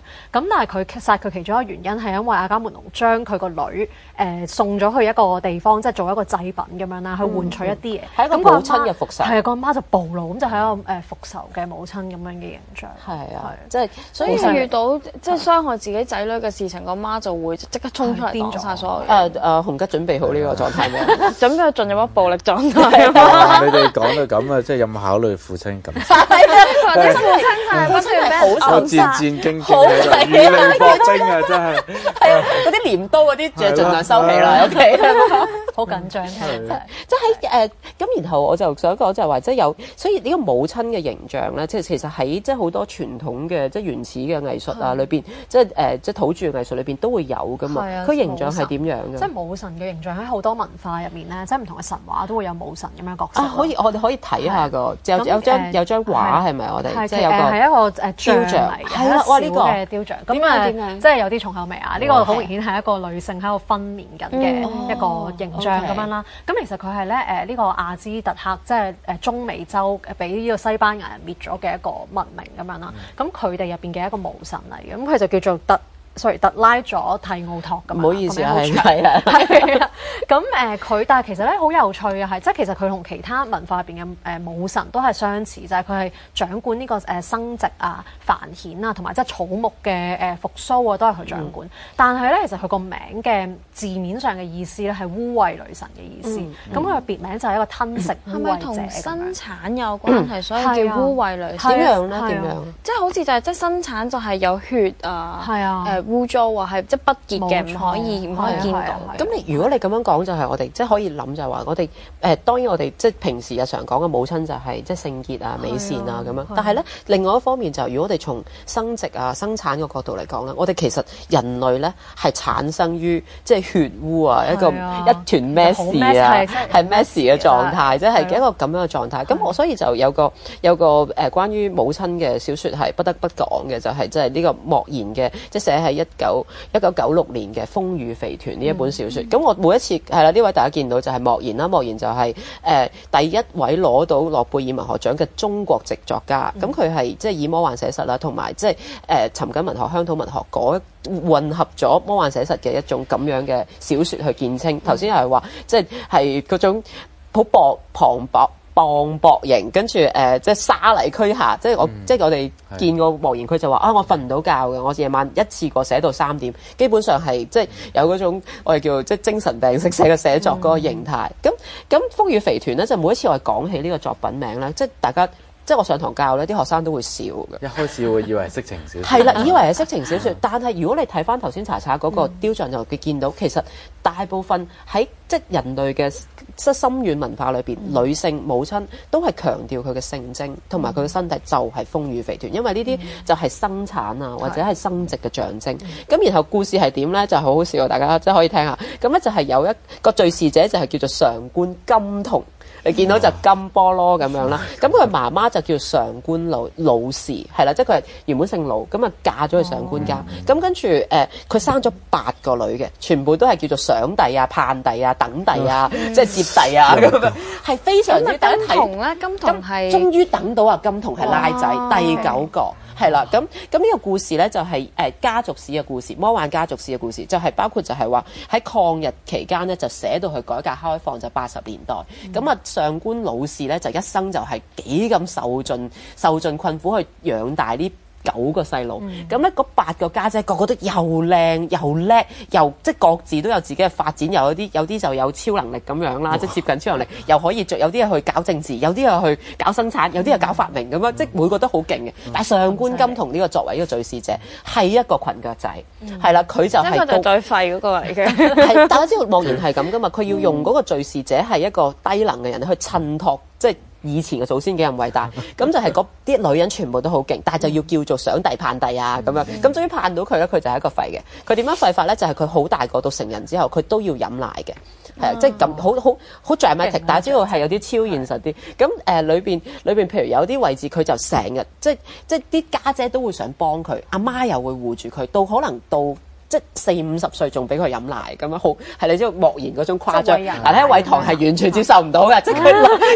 咁但係佢殺佢其中一個原因係因為阿伽門農將佢個女誒、呃、送咗去一個地方，即係做一個祭品咁樣啦，去換取一啲嘢。 係一個母親嘅復仇。 係啊，個媽就暴怒，咁就係一個誒復仇嘅母親咁樣嘅形象。 係啊，即係所以遇到即係傷害自己仔女嘅事情，個媽就會即刻衝出嚟講晒所有嘢。 誒誒，洪吉準備好呢個狀態未？ 準備進入一暴力狀態。 你哋講到咁啊，即係有冇考慮父親感受？ 或者父親就係不斷俾人我戰戰兢兢喺度，如履薄冰啊！真係係啊，嗰啲鐮刀嗰啲就盡量收起啦。OK， 好緊張嘅。 即係喺誒咁，然後我就想講就係話，即係有，所以呢個母親嘅形象咧，即係其實喺即係好多傳統嘅即係原始嘅藝術啊裏邊，即係誒即係土著藝術裏邊都會有噶嘛。佢形象係點樣嘅？ 即係母神嘅形象喺好多文化入面咧，即係唔同嘅神話都會有母神咁樣角色。 啊，可以，我哋可以睇下個，有有張有張畫係咪？我哋即係有個係一個誒雕像嚟嘅， 係啦，哇呢個嘅雕像。咁啊，即係有啲重口味啊！呢個好明顯係一個女性喺度分娩緊嘅一個形象咁樣啦。咁其實佢係咧誒呢個阿茲特克，即係誒中美洲誒俾呢個西班牙人滅咗嘅一個文明咁樣啦。咁佢哋入邊嘅一個母神嚟嘅，咁佢就叫做特。sorry，特拉咗蒂奧托咁。 唔好意思啊，係係啊， 係啊。咁誒佢，但係其實咧好有趣嘅係，即係其實佢同其他文化入邊嘅誒母神都係相似，就係佢係掌管呢個誒生殖啊、繁衍啊，同埋即係草木嘅誒復甦啊，都係佢掌管。嗯、但係咧，其實佢個名嘅字面上嘅意思咧係污穢女神嘅意思。咁佢嘅別名就係一個吞食污穢者。係咪同生產有關係？嗯、所以叫污穢女神。 點樣咧？點樣？ 即係好似就係即係生產就係有血啊。 係啊。誒。 污糟啊，係即係不潔嘅，唔可以唔可以見到。 咁你如果你咁樣講，就係我哋即係可以諗就係話，我哋誒當然我哋即係平時日常講嘅母親就係即係聖潔啊、美善啊咁樣。但係咧，另外一方面就係如果我哋從生殖啊、生產嘅角度嚟講咧，我哋其實人類咧係產生於即係血污啊，一個一團 mess 啊，係 mess 嘅狀態，即係一個咁樣嘅狀態。咁我所以就有個有個誒關於母親嘅小説係不得不講嘅，就係即係呢個莫言嘅，即係寫喺一九。一九九六年嘅《風雨肥團》呢一本小説，咁、嗯、我每一次係啦，呢位大家見到就係莫言啦，莫言就係、是、誒、呃、第一位攞到諾貝爾文學獎嘅中國籍作家，咁佢係即係以魔幻寫實啦，同埋即係誒尋緊文學、鄉土文學嗰混合咗魔幻寫實嘅一種咁樣嘅小説去見稱。頭先係話即係係嗰種好薄磅礴。磅礴型，跟住誒、呃，即係沙泥俱下，即係我，嗯、即係我哋見過莫言，佢就話啊，我瞓唔到覺嘅，我夜晚一次過寫到三點，基本上係即係有嗰種我哋叫即係精神病式寫嘅寫作嗰個形態。咁咁、嗯、風雨肥團咧，就每一次我哋講起呢個作品名咧，即係大家。即係我上堂教咧，啲學生都會笑嘅。一開始會以為係色情小説。 係啦，以為係色情小説，但係如果你睇翻頭先查查嗰個雕像，就會見到其實大部分喺即係人類嘅即係深遠文化裏邊，女性母親都係強調佢嘅性徵同埋佢嘅身體就係豐腴肥團，因為呢啲就係生產啊或者係生殖嘅象徵。咁然後故事係點咧？就係好好笑，大家即係可以聽下。咁咧就係有一個敍事者就係叫做上官金童。你見到就金菠蘿咁樣啦，咁佢媽媽就叫上官魯魯氏，係啦，即係佢係原本姓魯，咁啊嫁咗去上官家，咁、哦、跟住誒，佢、呃、生咗八個女嘅，全部都係叫做上弟啊、盼弟啊、等弟啊，嗯、即係接弟啊咁樣，係非常之大家睇。金童咧，金童係終於等到啊，金童係拉仔哇第九個。係啦，咁咁呢個故事咧就係、是、誒、呃、家族史嘅故事，魔幻家族史嘅故事，就係、是、包括就係話喺抗日期間咧就寫到去改革開放就八十年代，咁啊、嗯、上官魯氏咧就一生就係幾咁受盡受盡困苦去養大呢九個細路，咁咧嗰八個家姐個個都又靚又叻，又即係各自都有自己嘅發展，有啲有啲就有超能力咁樣啦，哇即係接近超能力，又可以做有啲係去搞政治，有啲係去搞生產，有啲係搞發明咁樣，嗯、即係每個都好勁嘅。嗯、但係上官金童呢個作為一個敍事者，係一個裙腳仔，係啦、嗯，佢就係、是、 個最廢嗰個嚟嘅。 係大家知道莫言係咁噶嘛？佢要用嗰個敍事者係一個低能嘅人去襯托，即係。以前嘅祖先幾咁偉大，咁就係嗰啲女人全部都好勁，但係就要叫做上帝盼帝啊咁樣，咁終於盼到佢咧，佢就係一個廢嘅。佢點樣廢法咧？就係佢好大個到成人之後，佢都要飲奶嘅，係啊，即係咁好好好 dramatic，大家知道係有啲超現實啲。咁誒裏邊裏邊，譬如有啲位置佢就成日即係即係啲家姐都會想幫佢，阿媽又會護住佢，到可能到。即係四五十歲仲俾佢飲奶咁樣，好係你知道莫言嗰種誇張。嗱，睇韋棠係完全接受唔到嘅，即係佢佢係一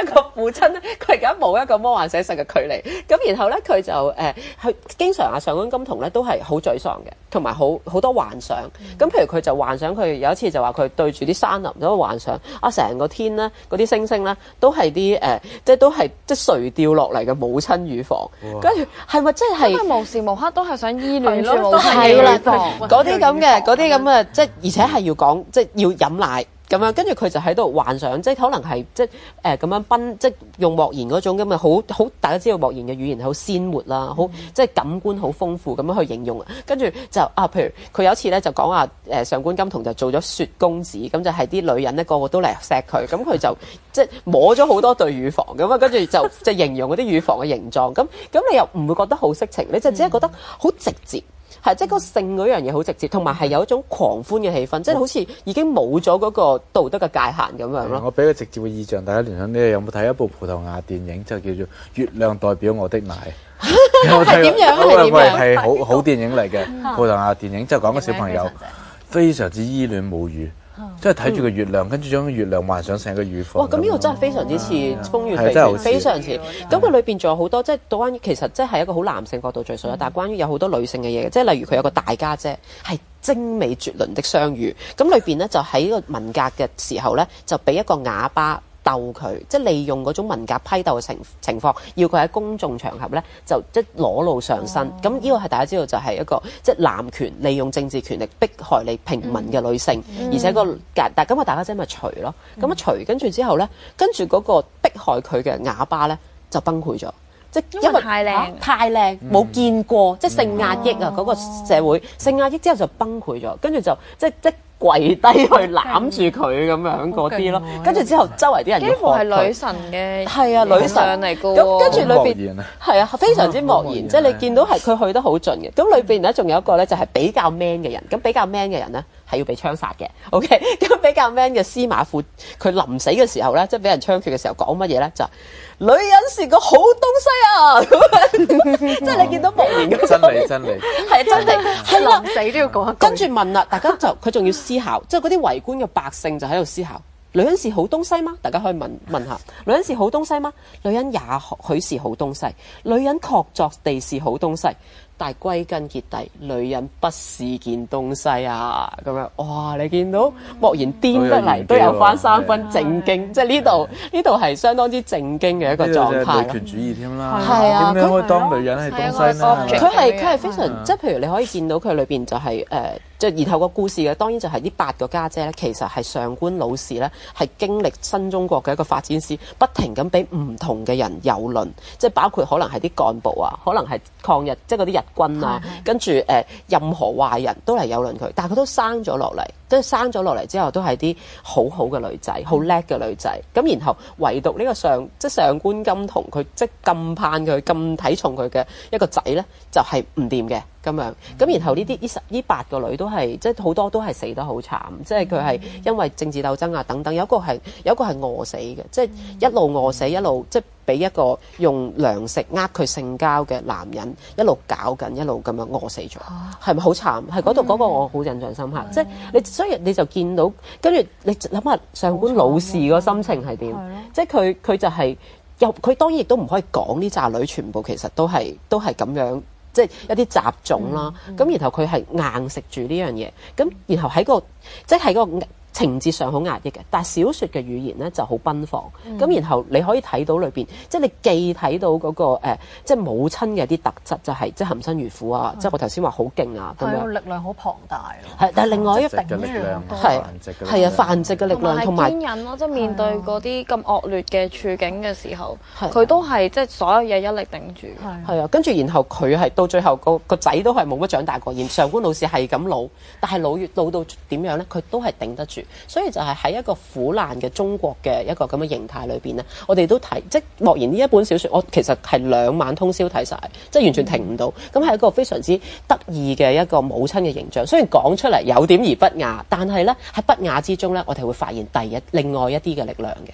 個父親咧，佢而家冇一個魔幻寫實嘅距離。咁然後咧，佢就誒，佢、呃、經常啊上官金童咧都係好沮喪嘅，同埋好好多幻想。咁、嗯、譬如佢就幻想佢有一次就話佢對住啲山林都幻想啊，成個天咧嗰啲星星咧都係啲誒，即係都係即係垂掉落嚟嘅母親乳房。跟住係咪真係？ 因為無時無刻都係想依戀住母親係啦， 乳房嗰啲咁嘅嗰啲咁嘅，即係而且係要講即係要飲奶。咁樣，跟住佢就喺度幻想，即係可能係即係誒咁樣奔，即係用莫言嗰種咁嘅好好，大家知道莫言嘅語言係好鮮活啦，好、嗯、即係感官好豐富咁樣去形容。跟住就啊，譬如佢有一次咧就講話誒上官金童就做咗雪公子，咁就係啲女人咧個個都嚟錫佢，咁佢就即係摸咗好多對乳房咁啊，跟住就即係形容嗰啲乳房嘅形狀。咁咁你又唔會覺得好色情，你就只係覺得好直接。係，即係個性嗰樣嘢好直接，同埋係有一種狂歡嘅氣氛，即係好似已經冇咗嗰個道德嘅界限咁樣咯。 我俾個直接嘅意象，大家聯想，你哋有冇睇一部葡萄牙電影，就叫做《月亮代表我的奶》？ 係點樣？係點樣？ 係好好電影嚟嘅，葡萄牙電影就講個小朋友非常之依戀母乳。即係睇住個月亮，跟住將月亮幻想成個乳房。 哇！咁呢個真係非常之似風月飛船， 非常似。咁佢裏邊仲有好多，即係關於其實即係一個好男性角度敘述啦。但係關於有好多女性嘅嘢，即係例如佢有個大家姐係精美絕倫的相遇。咁裏邊咧就喺個文革嘅時候咧，就俾一個啞巴鬥佢，即係利用嗰種文革批鬥嘅情情況，要佢喺公眾場合咧就即係裸露上身。咁呢、哦、個係大家知道就係一個即係男權利用政治權力迫害你平民嘅女性，嗯、而且、個但咁個大家姐咪除咯，咁一除跟住之後咧，跟住嗰個迫害佢嘅啞巴咧就崩潰咗。即係因為太靚、啊， 太靚冇、嗯、見過，即係性壓抑啊！嗰、哦、個社會性壓抑之後就崩潰咗，跟住就即即跪低去攬住佢咁樣嗰啲咯。跟住之後周圍啲人要學佢， 幾乎係女神嘅係啊女神嚟㗎。咁跟住裏邊係啊非常之莫言，即係你見到係佢去得好盡嘅。咁裏邊咧仲有一個咧就係比較 man 嘅人，咁比較 man 嘅人咧係要被槍殺嘅。OK，咁比較 man 嘅司馬庫，佢臨死嘅時候咧，即係俾人槍決嘅時候講乜嘢咧就？女人是個好東西啊！即係你見到莫言咁真理真理係真理係啦， 死都要講。 跟住問啦，大家就佢仲要思考，即係嗰啲圍觀嘅百姓就喺度思考：女人是好東西嗎？大家可以問問下，女人是好東西嗎？女人也許是好東西，女人確鑿地是好東西。但係歸根結底，女人不是件東西啊！咁樣，哇！你見到莫言癲得嚟，都有翻三分正經，即係呢度呢度係相當之正經嘅一個狀態。 女權主義添啦， 係啊， 點樣可以當女人係東西呢？ 佢係佢係非常，即係譬如你可以見到佢裏邊就係、是、誒。呃即係然後個故事嘅，當然就係呢八個家姐咧，其實係上官老士咧，係經歷新中國嘅一個發展史，不停咁俾唔同嘅人蹂躪，即係包括可能係啲幹部啊，可能係抗日，即係嗰啲日軍啊，跟住誒、呃、任何壞人都嚟蹂躪佢，但係佢都生咗落嚟，即係生咗落嚟之後都係啲好好嘅女仔，好叻嘅女仔，咁然後唯獨呢個上即係上官金童，佢即係咁盼佢、咁睇重佢嘅一個仔咧，就係唔掂嘅。咁樣，咁然後呢啲呢十呢八個女都係即係好多都係死得好慘，即係佢係因為政治鬥爭啊等等，有一個係有一個係餓死嘅，即係一路餓死一路即係俾一個用糧食呃佢性交嘅男人一路搞緊，一路咁樣餓死咗，係咪好慘？係嗰度嗰個我好印象深刻，即係你所以你就見到，跟住你諗下上官老士個心情係點？即係佢佢就係又佢當然亦都唔可以講呢紮女全部其實都係都係咁樣。即係一啲雜種啦，咁、嗯嗯、然後佢係硬食住呢樣嘢，咁然後喺個即係喺個情節上好壓抑嘅，但係小説嘅語言咧就好奔放，咁、嗯、然後你可以睇到裏邊，即係你既睇到嗰、那個、呃、即係母親嘅啲特質，就係、是、即係含辛茹苦啊，嗯、即係我頭先話好勁啊，咁樣力量好龐大咯。 係，但係另外一嘅力量係係啊，繁殖嘅力量同埋堅忍咯，即係面對嗰啲咁惡劣嘅處境嘅時候，佢都係即係所有嘢一力頂住。 係啊，跟住然後佢係到最後個個仔都係冇乜長大過，而上官老士係咁老，但係老越老到點樣咧？佢都係頂得住。所以就係喺一個苦難嘅中國嘅一個咁嘅形態裏邊咧，我哋都睇即係莫言呢一本小説，我其實係兩晚通宵睇晒，即係完全停唔到。咁係一個非常之得意嘅一個母親嘅形象。雖然講出嚟有點而不雅，但係咧喺不雅之中咧，我哋會發現第一另外一啲嘅力量嘅。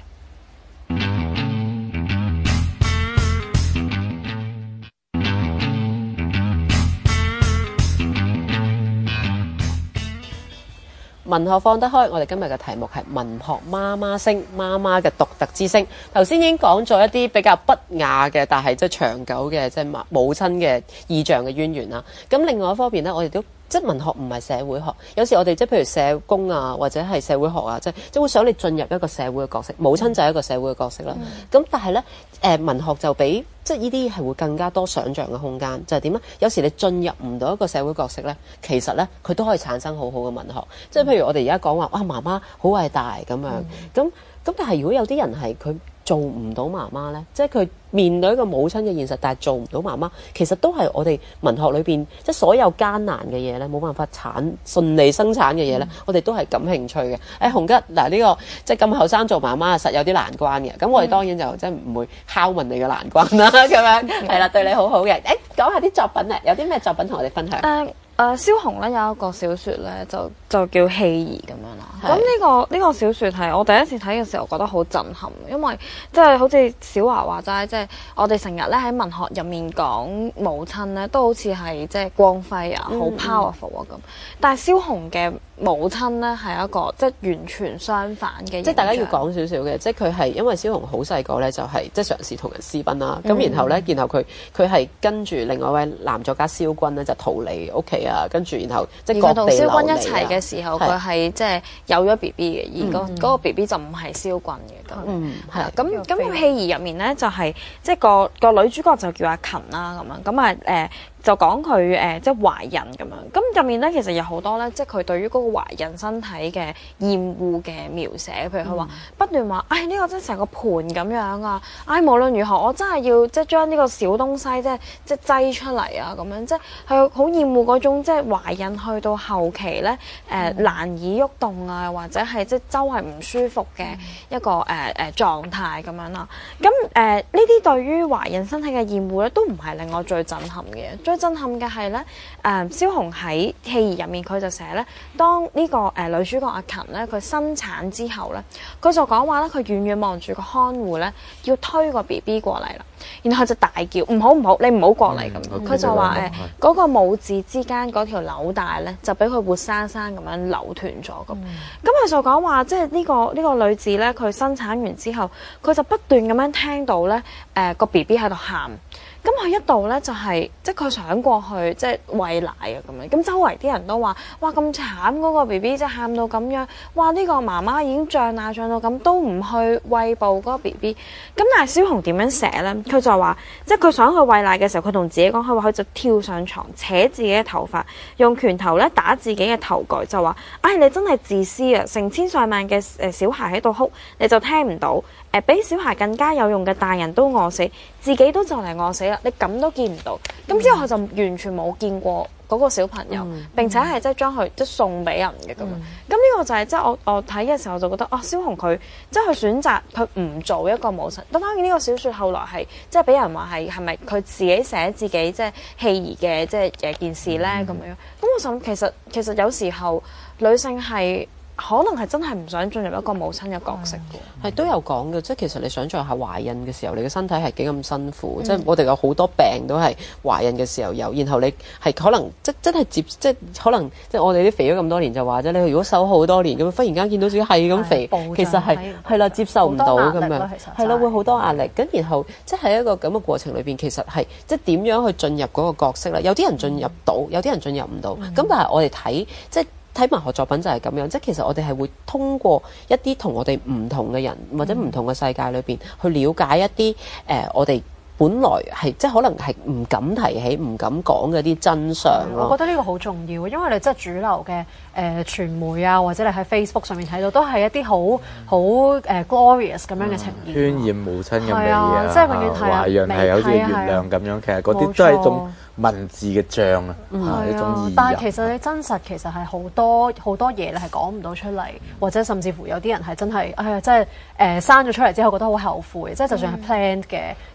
文學放得開，我哋今日嘅題目係文學媽媽聲，媽媽嘅獨特之聲。頭先已經講咗一啲比較不雅嘅，但係即係長久嘅即係母親嘅意象嘅淵源啦。咁另外一方面咧，我哋都即係文學唔係社會學，有時我哋即係譬如社工啊，或者係社會學啊，即係即係會想你進入一個社會嘅角色，母親就係一個社會嘅角色啦。咁、嗯、但係咧，誒文學就比即係呢啲係會更加多想像嘅空間，就係點咧？有時你進入唔到一個社會角色咧，其實咧佢都可以產生好好嘅文學。即係譬如我哋而家講話，哇媽媽好偉大咁樣，咁咁、嗯、但係如果有啲人係佢做唔到媽媽咧，即係佢面對一個母親嘅現實，但係做唔到媽媽，其實都係我哋文學裏邊即係所有艱難嘅嘢咧，冇辦法產順利生產嘅嘢咧，嗯、我哋都係感興趣嘅。誒、哎、洪吉嗱呢、呢個即係咁後生做媽媽，實有啲難關嘅。咁我哋當然就即係唔會拷問你嘅難關啦，咁樣係啦，對你好好嘅。誒講下啲作品咧，有啲咩作品同我哋分享？ 誒誒，蕭紅咧有一個小説咧，就就叫《棄兒》咁樣啦。咁呢是、呢個呢、呢個小説係我第一次睇嘅時候，我覺得好震撼，因為即係好似小華話齋，即係我哋成日咧喺文學入面講母親咧，都好似係即係光輝啊，好 powerful 啊咁。但係蕭紅嘅母親咧係一個即係完全相反嘅， 即係大家要講少少嘅，即係佢係因為蕭紅好細個咧，就係即係嘗試同人私奔啦。咁、嗯、然後咧，然後佢佢係跟住另外一位男作家蕭軍咧，就逃離屋企啊，跟住然後即係各地流離啊。而佢同蕭軍一齊嘅時候，佢係即係有咗 B B 嘅，而嗰嗰個 B B 就唔係蕭軍嘅咁。嗯，係啊。咁咁《棄兒》入面咧就係即係個個女主角就叫阿勤啦咁樣，咁啊誒。就講佢誒、呃、即係懷孕咁樣，咁入面咧其實有好多咧，即係佢對於嗰個懷孕身體嘅厭惡嘅描寫，譬如佢話、嗯、不斷話，唉、哎、呢、呢個真係成個盤咁樣啊，唉、哎、無論如何我真係要即係將呢個小東西即係即係擠出嚟啊咁樣，即係係好厭惡嗰種即係懷孕去到後期咧誒、呃嗯、難以喐動啊，或者係即係周圍唔舒服嘅一個誒誒、呃呃、狀態咁樣啦。咁誒呢啲對於懷孕身體嘅厭惡咧，都唔係令我最震撼嘅。最震撼嘅係咧，誒蕭紅喺《棄兒》入面佢就寫咧，當呢、這個誒、呃、女主角阿勤咧，佢生產之後咧，佢就講話咧，佢遠遠望住個看護咧，要推個 B B 過嚟啦，然後就大叫唔好唔好，你唔好過嚟咁。佢、嗯、就話誒嗰個母子之間嗰條紐帶咧，就俾佢活生生咁樣扭斷咗咁。咁佢、嗯、就講話，即係呢個呢、這個女子咧，佢生產完之後，佢就不斷咁樣聽到咧，誒、呃、個 B B 喺度喊。咁佢一度咧就係、是，即係佢想過去即係餵奶啊咁樣，咁周圍啲人都話：哇咁慘嗰個 B B 即係喊到咁樣，哇呢、這個媽媽已經脹奶脹到咁，都唔去餵哺嗰個 B B。咁但係蕭紅點樣寫咧？佢就話，即係佢想去餵奶嘅時候，佢同自己講，佢話佢就跳上床扯自己嘅頭髮，用拳頭咧打自己嘅頭蓋，就話：唉、哎、你真係自私啊！成千上萬嘅誒小孩喺度哭，你就聽唔到。誒比小孩更加有用嘅大人都餓死，自己都就嚟餓死啦！你咁都見唔到，咁之後佢就完全冇見過嗰個小朋友，嗯、並且係即係將佢即係送俾人嘅咁樣。咁呢、嗯、個就係即係我我睇嘅時候就覺得，哦，蕭紅佢即係佢選擇佢唔做一個母親。咁當然呢個小説後來係即係俾人話係係咪佢自己寫自己即係棄兒嘅即係誒件事咧咁、嗯、樣。咁我想其實其實有時候女性係。可能係真係唔想進入一個母親嘅角色嘅，係都有講嘅。即係其實你想象下懷孕嘅時候，你嘅身體係幾咁辛苦。嗯、即係我哋有好多病都係懷孕嘅時候有，然後你係可能即真係接即係可能即係我哋啲肥咗咁多年就話啫。你如果瘦好多年咁，忽然間見到自己係咁肥，其實係係啦，接受唔到咁樣，係咯，會好多壓力。咁然後即係喺一個咁嘅過程裏邊，其實係即係點樣去進入嗰個角色咧？有啲人進入到，有啲人進入唔到。咁、嗯、但係我哋睇即係。睇文學作品就係咁樣，即係其實我哋係會通過一啲同我哋唔同嘅人或者唔同嘅世界裏邊去了解一啲誒、呃、我哋本來係即係可能係唔敢提起、唔敢講嘅啲真相咯。 我覺得呢個好重要，因為你即係主流嘅誒傳媒啊，或者你喺 Facebook 上面睇到都係一啲好好誒 glorious 咁樣嘅情節， 渲染母親嘅美啊， 即係永遠係懷孕係好似月亮咁樣，其實嗰啲都係一種文字嘅像啊， 嗯、 啊一種意義。 但係其實你真實其實係好多好多嘢你係講唔到出嚟，或者甚至乎有啲人係真係哎呀，即係誒生咗出嚟之後覺得好後悔，即係就算係 planned 嘅，即係誒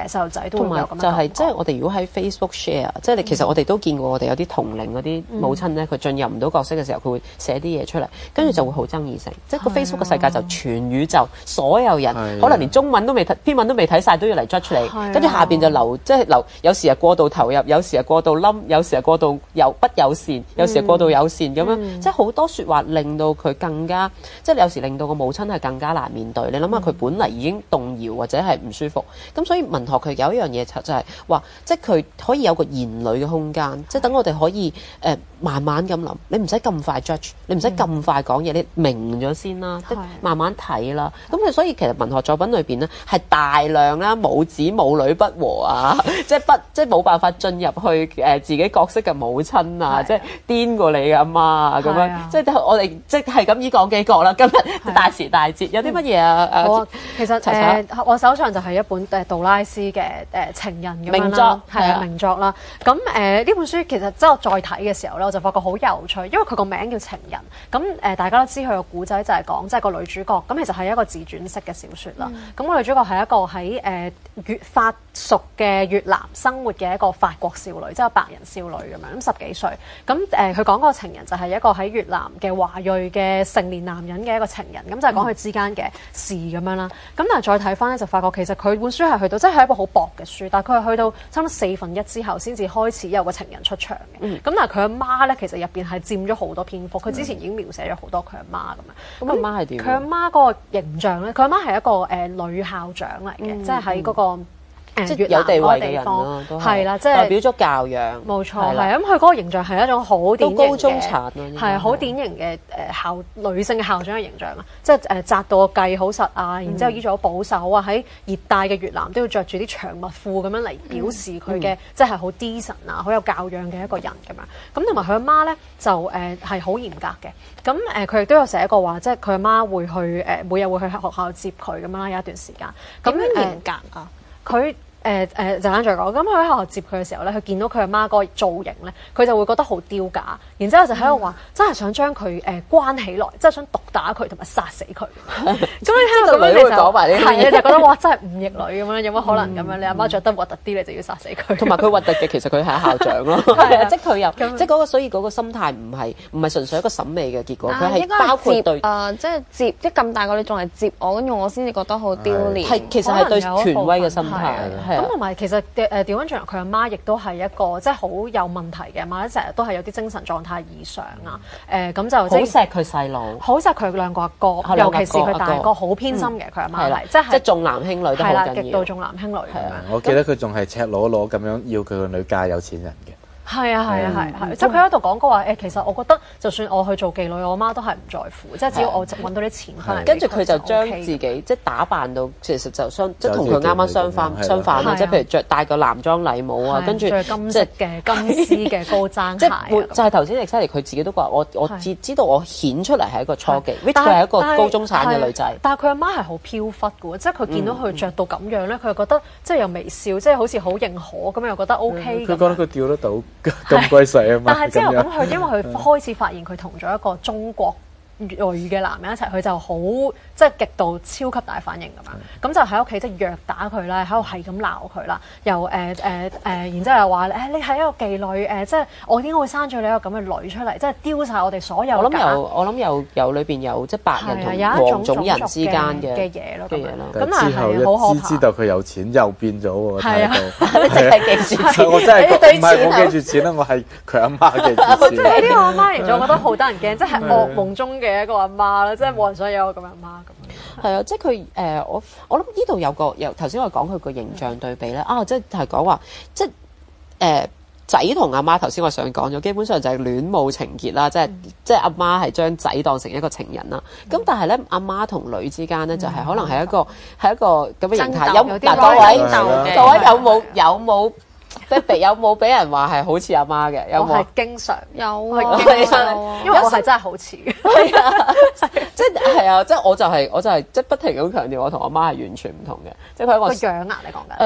細路仔都同埋會有咁樣就係感覺即係我哋如果喺 Facebook share，即係你其實我哋都見過我哋有啲同齡嗰啲母親咧，佢進入唔到角色嘅時候，佢會寫啲嘢出嚟，跟住就會好爭議性。即係個 Facebook 嘅世界就全宇宙所有人， 係可能連中文都未睇，篇文都未睇晒，都要嚟 judge 你。跟住下邊就留，即係留，有時係過度投入，有時係過度冧，有時係過度有不友善，有時係過度友善咁樣。即係好多説話令到佢更加，即係有時令到個母親係更加難面對。你諗下，佢本嚟已經動搖或者係唔舒服，咁所以文學佢有一樣嘢就就係話，即係佢可以有個言語嘅空間，即係等我哋可以誒、呃、慢慢咁諗，你唔使咁快 judge，你唔使咁快講嘢，你明咗先啦，即係慢慢睇啦。咁佢所以其實文學作品裏邊咧係大量啦母子母女不和啊，即係不即係冇辦法進入去誒、呃、自己角色嘅母親啊，即係癲過你阿媽啊咁樣，即係我哋即係咁依講幾個啦。今日大時大節有啲乜嘢啊？ 好啊，其實查查誒我手上就係一本誒杜拉斯嘅誒情人咁樣啦， 名作係啊名作啦。咁誒呢本書其實即係我再睇嘅時候咧，我就發覺好有趣，因為佢個名叫情人。咁誒、呃、大家都知佢個古仔就係講即係個女主角，咁其實係一個自傳式嘅小説啦。咁、個女主角係一個喺誒越法屬嘅越南生活嘅一個法國少女，即係白人少女咁樣，咁十幾歲。咁誒佢講個情人就係一個喺越南嘅華裔嘅成年男人嘅一個情人，咁就係講佢之間嘅事咁樣啦。咁但係再睇翻咧，就發覺其實佢本書係去到，即係係一部好薄嘅書，但係佢係去到差唔多四分一之後先至開始有個情人出場嘅。咁、嗯、但係佢阿媽咧，其實入邊係佔咗好多篇幅。佢之前已經描寫咗好多佢阿媽咁樣。 咁阿媽係點？ 佢阿媽嗰個形象咧，佢阿媽係一個誒、呃、女校長嚟嘅，嗯、即係喺嗰個。 即係有地位嘅人咯，都係啦，即係代表咗教養。 冇錯，係咁佢嗰個形象係一種好典型嘅高中產啊， 係好典型嘅誒校女性嘅校長嘅形象啊，即係誒紮到個髻好實啊，然之後衣着好保守啊，喺熱帶嘅越南都要着住啲長襪褲咁樣嚟表示佢嘅即係好 decent 啊，好有教養嘅一個人咁樣。咁同埋佢阿媽咧就誒係好嚴格嘅。咁誒佢亦都有寫過話，即係佢阿媽會去誒每日會去學校接佢咁樣啦，有一段時間。咁點樣嚴格啊？ 佢誒誒陣間再講，咁佢喺學校接佢嘅時候咧，佢見到佢阿媽嗰個造型咧，佢就會覺得好丟架，然之後就喺度話，真係想將佢誒關起來，即係想毒打佢同埋殺死佢。咁你聽到咁樣你就係你就覺得哇，真係忤逆女咁樣，有乜可能咁樣？你阿媽着得核突啲，你就要殺死佢。 同埋佢核突嘅，其實佢係校長咯，係啊，即係佢又即係嗰個，所以嗰個心態唔係唔係純粹一個審美嘅結果，佢係包括對誒，即係接即係咁大個你仲係接我，跟住我先至覺得好丟臉。 係其實係對權威嘅心態，係咁同埋其實誒調翻轉，佢阿媽亦都係一個即係好有問題嘅，媽咧成日都係有啲精神狀態異常啊。誒咁就好錫佢細佬， 好錫佢兩個阿哥，尤其是佢大哥，好偏心嘅佢阿媽係，即係即係重男輕女都好緊要， 極度重男輕女。係啊， 我記得佢仲係赤裸裸咁樣要佢個女嫁有錢人嘅。 係啊係啊係係，即係佢喺度講過話誒，其實我覺得就算我去做妓女，我媽都係唔在乎，即係只要我揾到啲錢翻嚟。 跟住佢就將自己即係打扮到其實就相即係同佢啱啱相反相反啦，即係譬如着戴個男裝禮帽啊，跟住金色嘅金絲嘅高踭鞋， 就係頭先 Xenia 佢自己都話我我知知道我顯出嚟係一個初妓，which 佢係一個高中產嘅女仔。 但係佢阿媽係好飄忽嘅喎，即係佢見到佢着到咁樣咧，佢又覺得即係又微笑，即係好似好認可咁，又覺得 O K。 佢覺得佢吊得到咁鬼細啊嘛！ 但係之後咁佢因為佢開始發現佢同咗一個中國裔嘅男人一齊，佢就好即係極度超級大反應咁樣，咁就喺屋企即係虐打佢啦，喺度係咁鬧佢啦，又誒誒誒，然之後又話誒你係一個妓女誒，即係我點解會生咗你一個咁嘅女出嚟，即係丟晒我哋所有。 我諗有我諗有有裏邊有即係白人同黃種人之間嘅嘅嘢咯， 嘅嘢咯。 咁但係好可怕，知知道佢有錢又變咗喎。 係啊， 你淨係記住錢， 我真係唔係我記住錢啦，我係佢阿媽記住錢。 即係呢個阿媽嚟咗，我覺得好得人驚，即係噩夢中嘅一個阿媽啦，即係冇人想有個咁嘅阿媽咁。 係啊，即係佢誒，我我諗呢度有個有頭先我講佢個形象對比咧，啊，即係講話即係誒仔同阿媽頭先我想講咗，基本上就係戀母情結啦，即係即係阿媽係將仔當成一個情人啦。咁但係咧，阿媽同女之間咧就係可能係一個係一個咁嘅形態。有嗱各位各位有冇有冇？即係有冇俾人話係好似阿媽嘅？有冇？ 我係經常有啊，因為我係真係好似嘅。 係啊，即係係啊，即係我就係我就係即係不停咁強調，我同阿媽係完全唔同嘅。即係佢一個個樣啊，你講緊？ 誒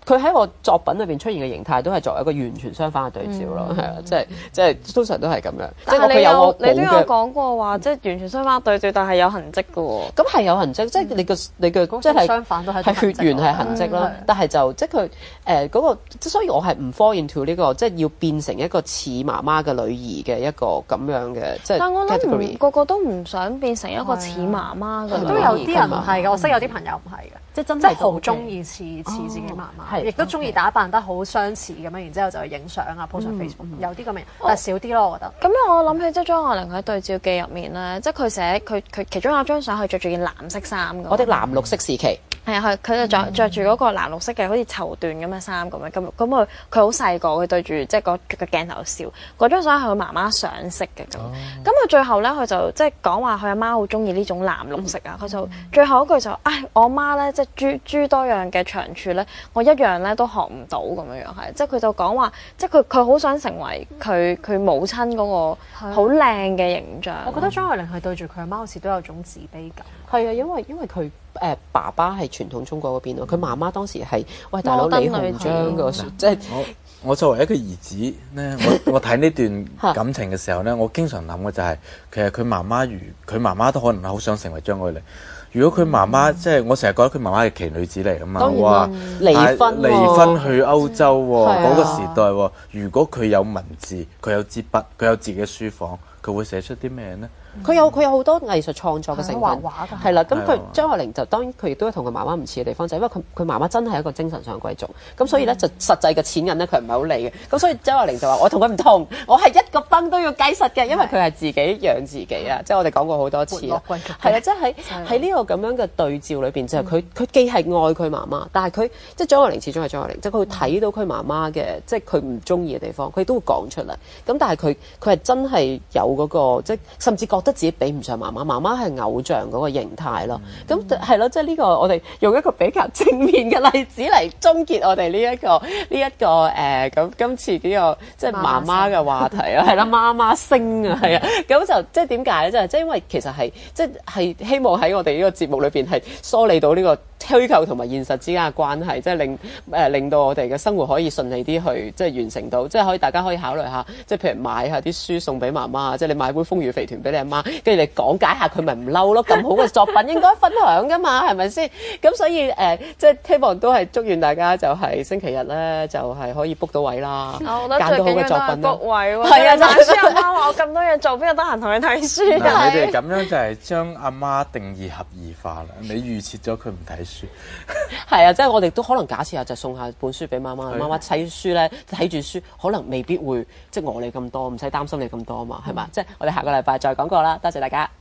佢喺我作品裏邊出現嘅形態都係作為一個完全相反嘅對照咯，係啊、嗯，即係即係通常都係咁樣。 但係你有你都有嘅講過話，即係完全相反對照，但係有痕跡嘅喎。 咁係有痕跡，即係你個你個即係相反都係係血緣係痕跡啦。但係就即係佢誒嗰個，即所以我係唔 fall into 呢個，即係要變成一個似媽媽嘅女兒嘅一個咁樣嘅即係 category。 但我諗唔個個都唔想變成一個似媽媽嘅女兒， 都有啲人唔係嘅，我識有啲朋友唔係嘅。即係真係好中意似似自己媽媽，亦都中意打扮得好相似咁樣，然之後就去影相啊 po 上 Facebook，有啲咁嘅，但係少啲咯，我覺得。 咁樣我諗起即係張愛玲喺對照記入面咧，即係佢寫佢佢其中有張相，佢着住件藍色衫嘅。 我的藍綠色時期。 係啊，佢佢就着着住嗰個藍綠色嘅，好似綢緞咁嘅衫咁樣，咁咁佢佢好細個，佢對住即係個個鏡頭笑。嗰張相係佢媽媽賞識嘅咁。咁佢最後咧，佢就即係講話佢阿媽好中意呢種藍綠色啊。佢就最後一句就唉，我媽咧即係諸諸多樣嘅長處咧，我一樣咧都學唔到咁樣樣係。即係佢就講話，即係佢佢好想成為佢佢母親嗰個好靚嘅形象。 我覺得張愛玲係對住佢阿媽好似都有種自卑感。 係啊，因為因為佢。誒、呃、爸爸係傳統中國嗰邊咯，佢媽媽當時係喂大佬李鴻章個，即係我我作為一個兒子咧，我我睇呢段感情嘅時候咧，我經常諗嘅就係、是、其實佢媽媽如佢媽媽都可能係好想成為張愛玲。如果佢媽媽、嗯、即係我成日覺得佢媽媽係奇女子嚟㗎嘛，哇離婚離婚去歐洲喎，嗰、 嗯、 個時代喎，如果佢有文字，佢有支筆，佢有自己嘅書房，佢會寫出啲咩呢？ 佢有佢有好多藝術創作嘅成分， 畫畫㗎， 係啦。咁佢張愛玲就當然佢亦都同佢媽媽唔似嘅地方，就係因為佢佢媽媽真係一個精神上貴族，咁所以咧就實際嘅錢銀咧佢唔係好理嘅。咁所以張愛玲就話：我同佢唔同，我係一個崩都要計實嘅，因為佢係自己養自己啊。即係我哋講過好多次啦，係啊，即係喺喺呢個咁樣嘅對照裏邊，就係佢佢既係愛佢媽媽，但係佢即係張愛玲始終係張愛玲，即係佢會睇到佢媽媽嘅即係佢唔中意嘅地方，佢都會講出嚟。咁但係佢佢係真係有嗰個即係甚至覺得自己比唔上媽媽，媽媽係偶像嗰個形態咯。咁係咯，即係呢個我哋用一個比較正面嘅例子嚟終結我哋呢一個呢一個誒咁今次呢個即係媽媽嘅話題啊，係啦，媽媽聲啊，係啊。咁就即係點解咧？即係即係因為其實係即係係希望喺我哋呢個節目裏邊係梳理到呢個虛構同埋現實之間嘅關係，即係令誒令到我哋嘅生活可以順利啲去即係完成到，即係可以大家可以考慮下，即係譬如買下啲書送俾媽媽，即係你買杯風雨肥團俾你阿媽，跟住你講解下佢咪唔嬲咯？咁好嘅作品應該分享噶嘛，係咪先？咁所以誒、呃，即係希望都係祝願大家就係星期日咧，就係、是、可以 book 到位啦，揀到好嘅作品 book 位喎。 係啊， 就係阿媽話我咁多嘢做，邊個得閒同你睇書？ 嗱，你哋咁樣就係將阿媽定義合意化啦。你預設咗佢唔睇書， 係啊，即係我哋都可能假設下就送下本書俾媽媽，媽媽睇書咧睇住書，可能未必會即係餓你咁多，唔使擔心你咁多啊嘛，係嘛？即係我哋下個禮拜再講過啦，多謝大家。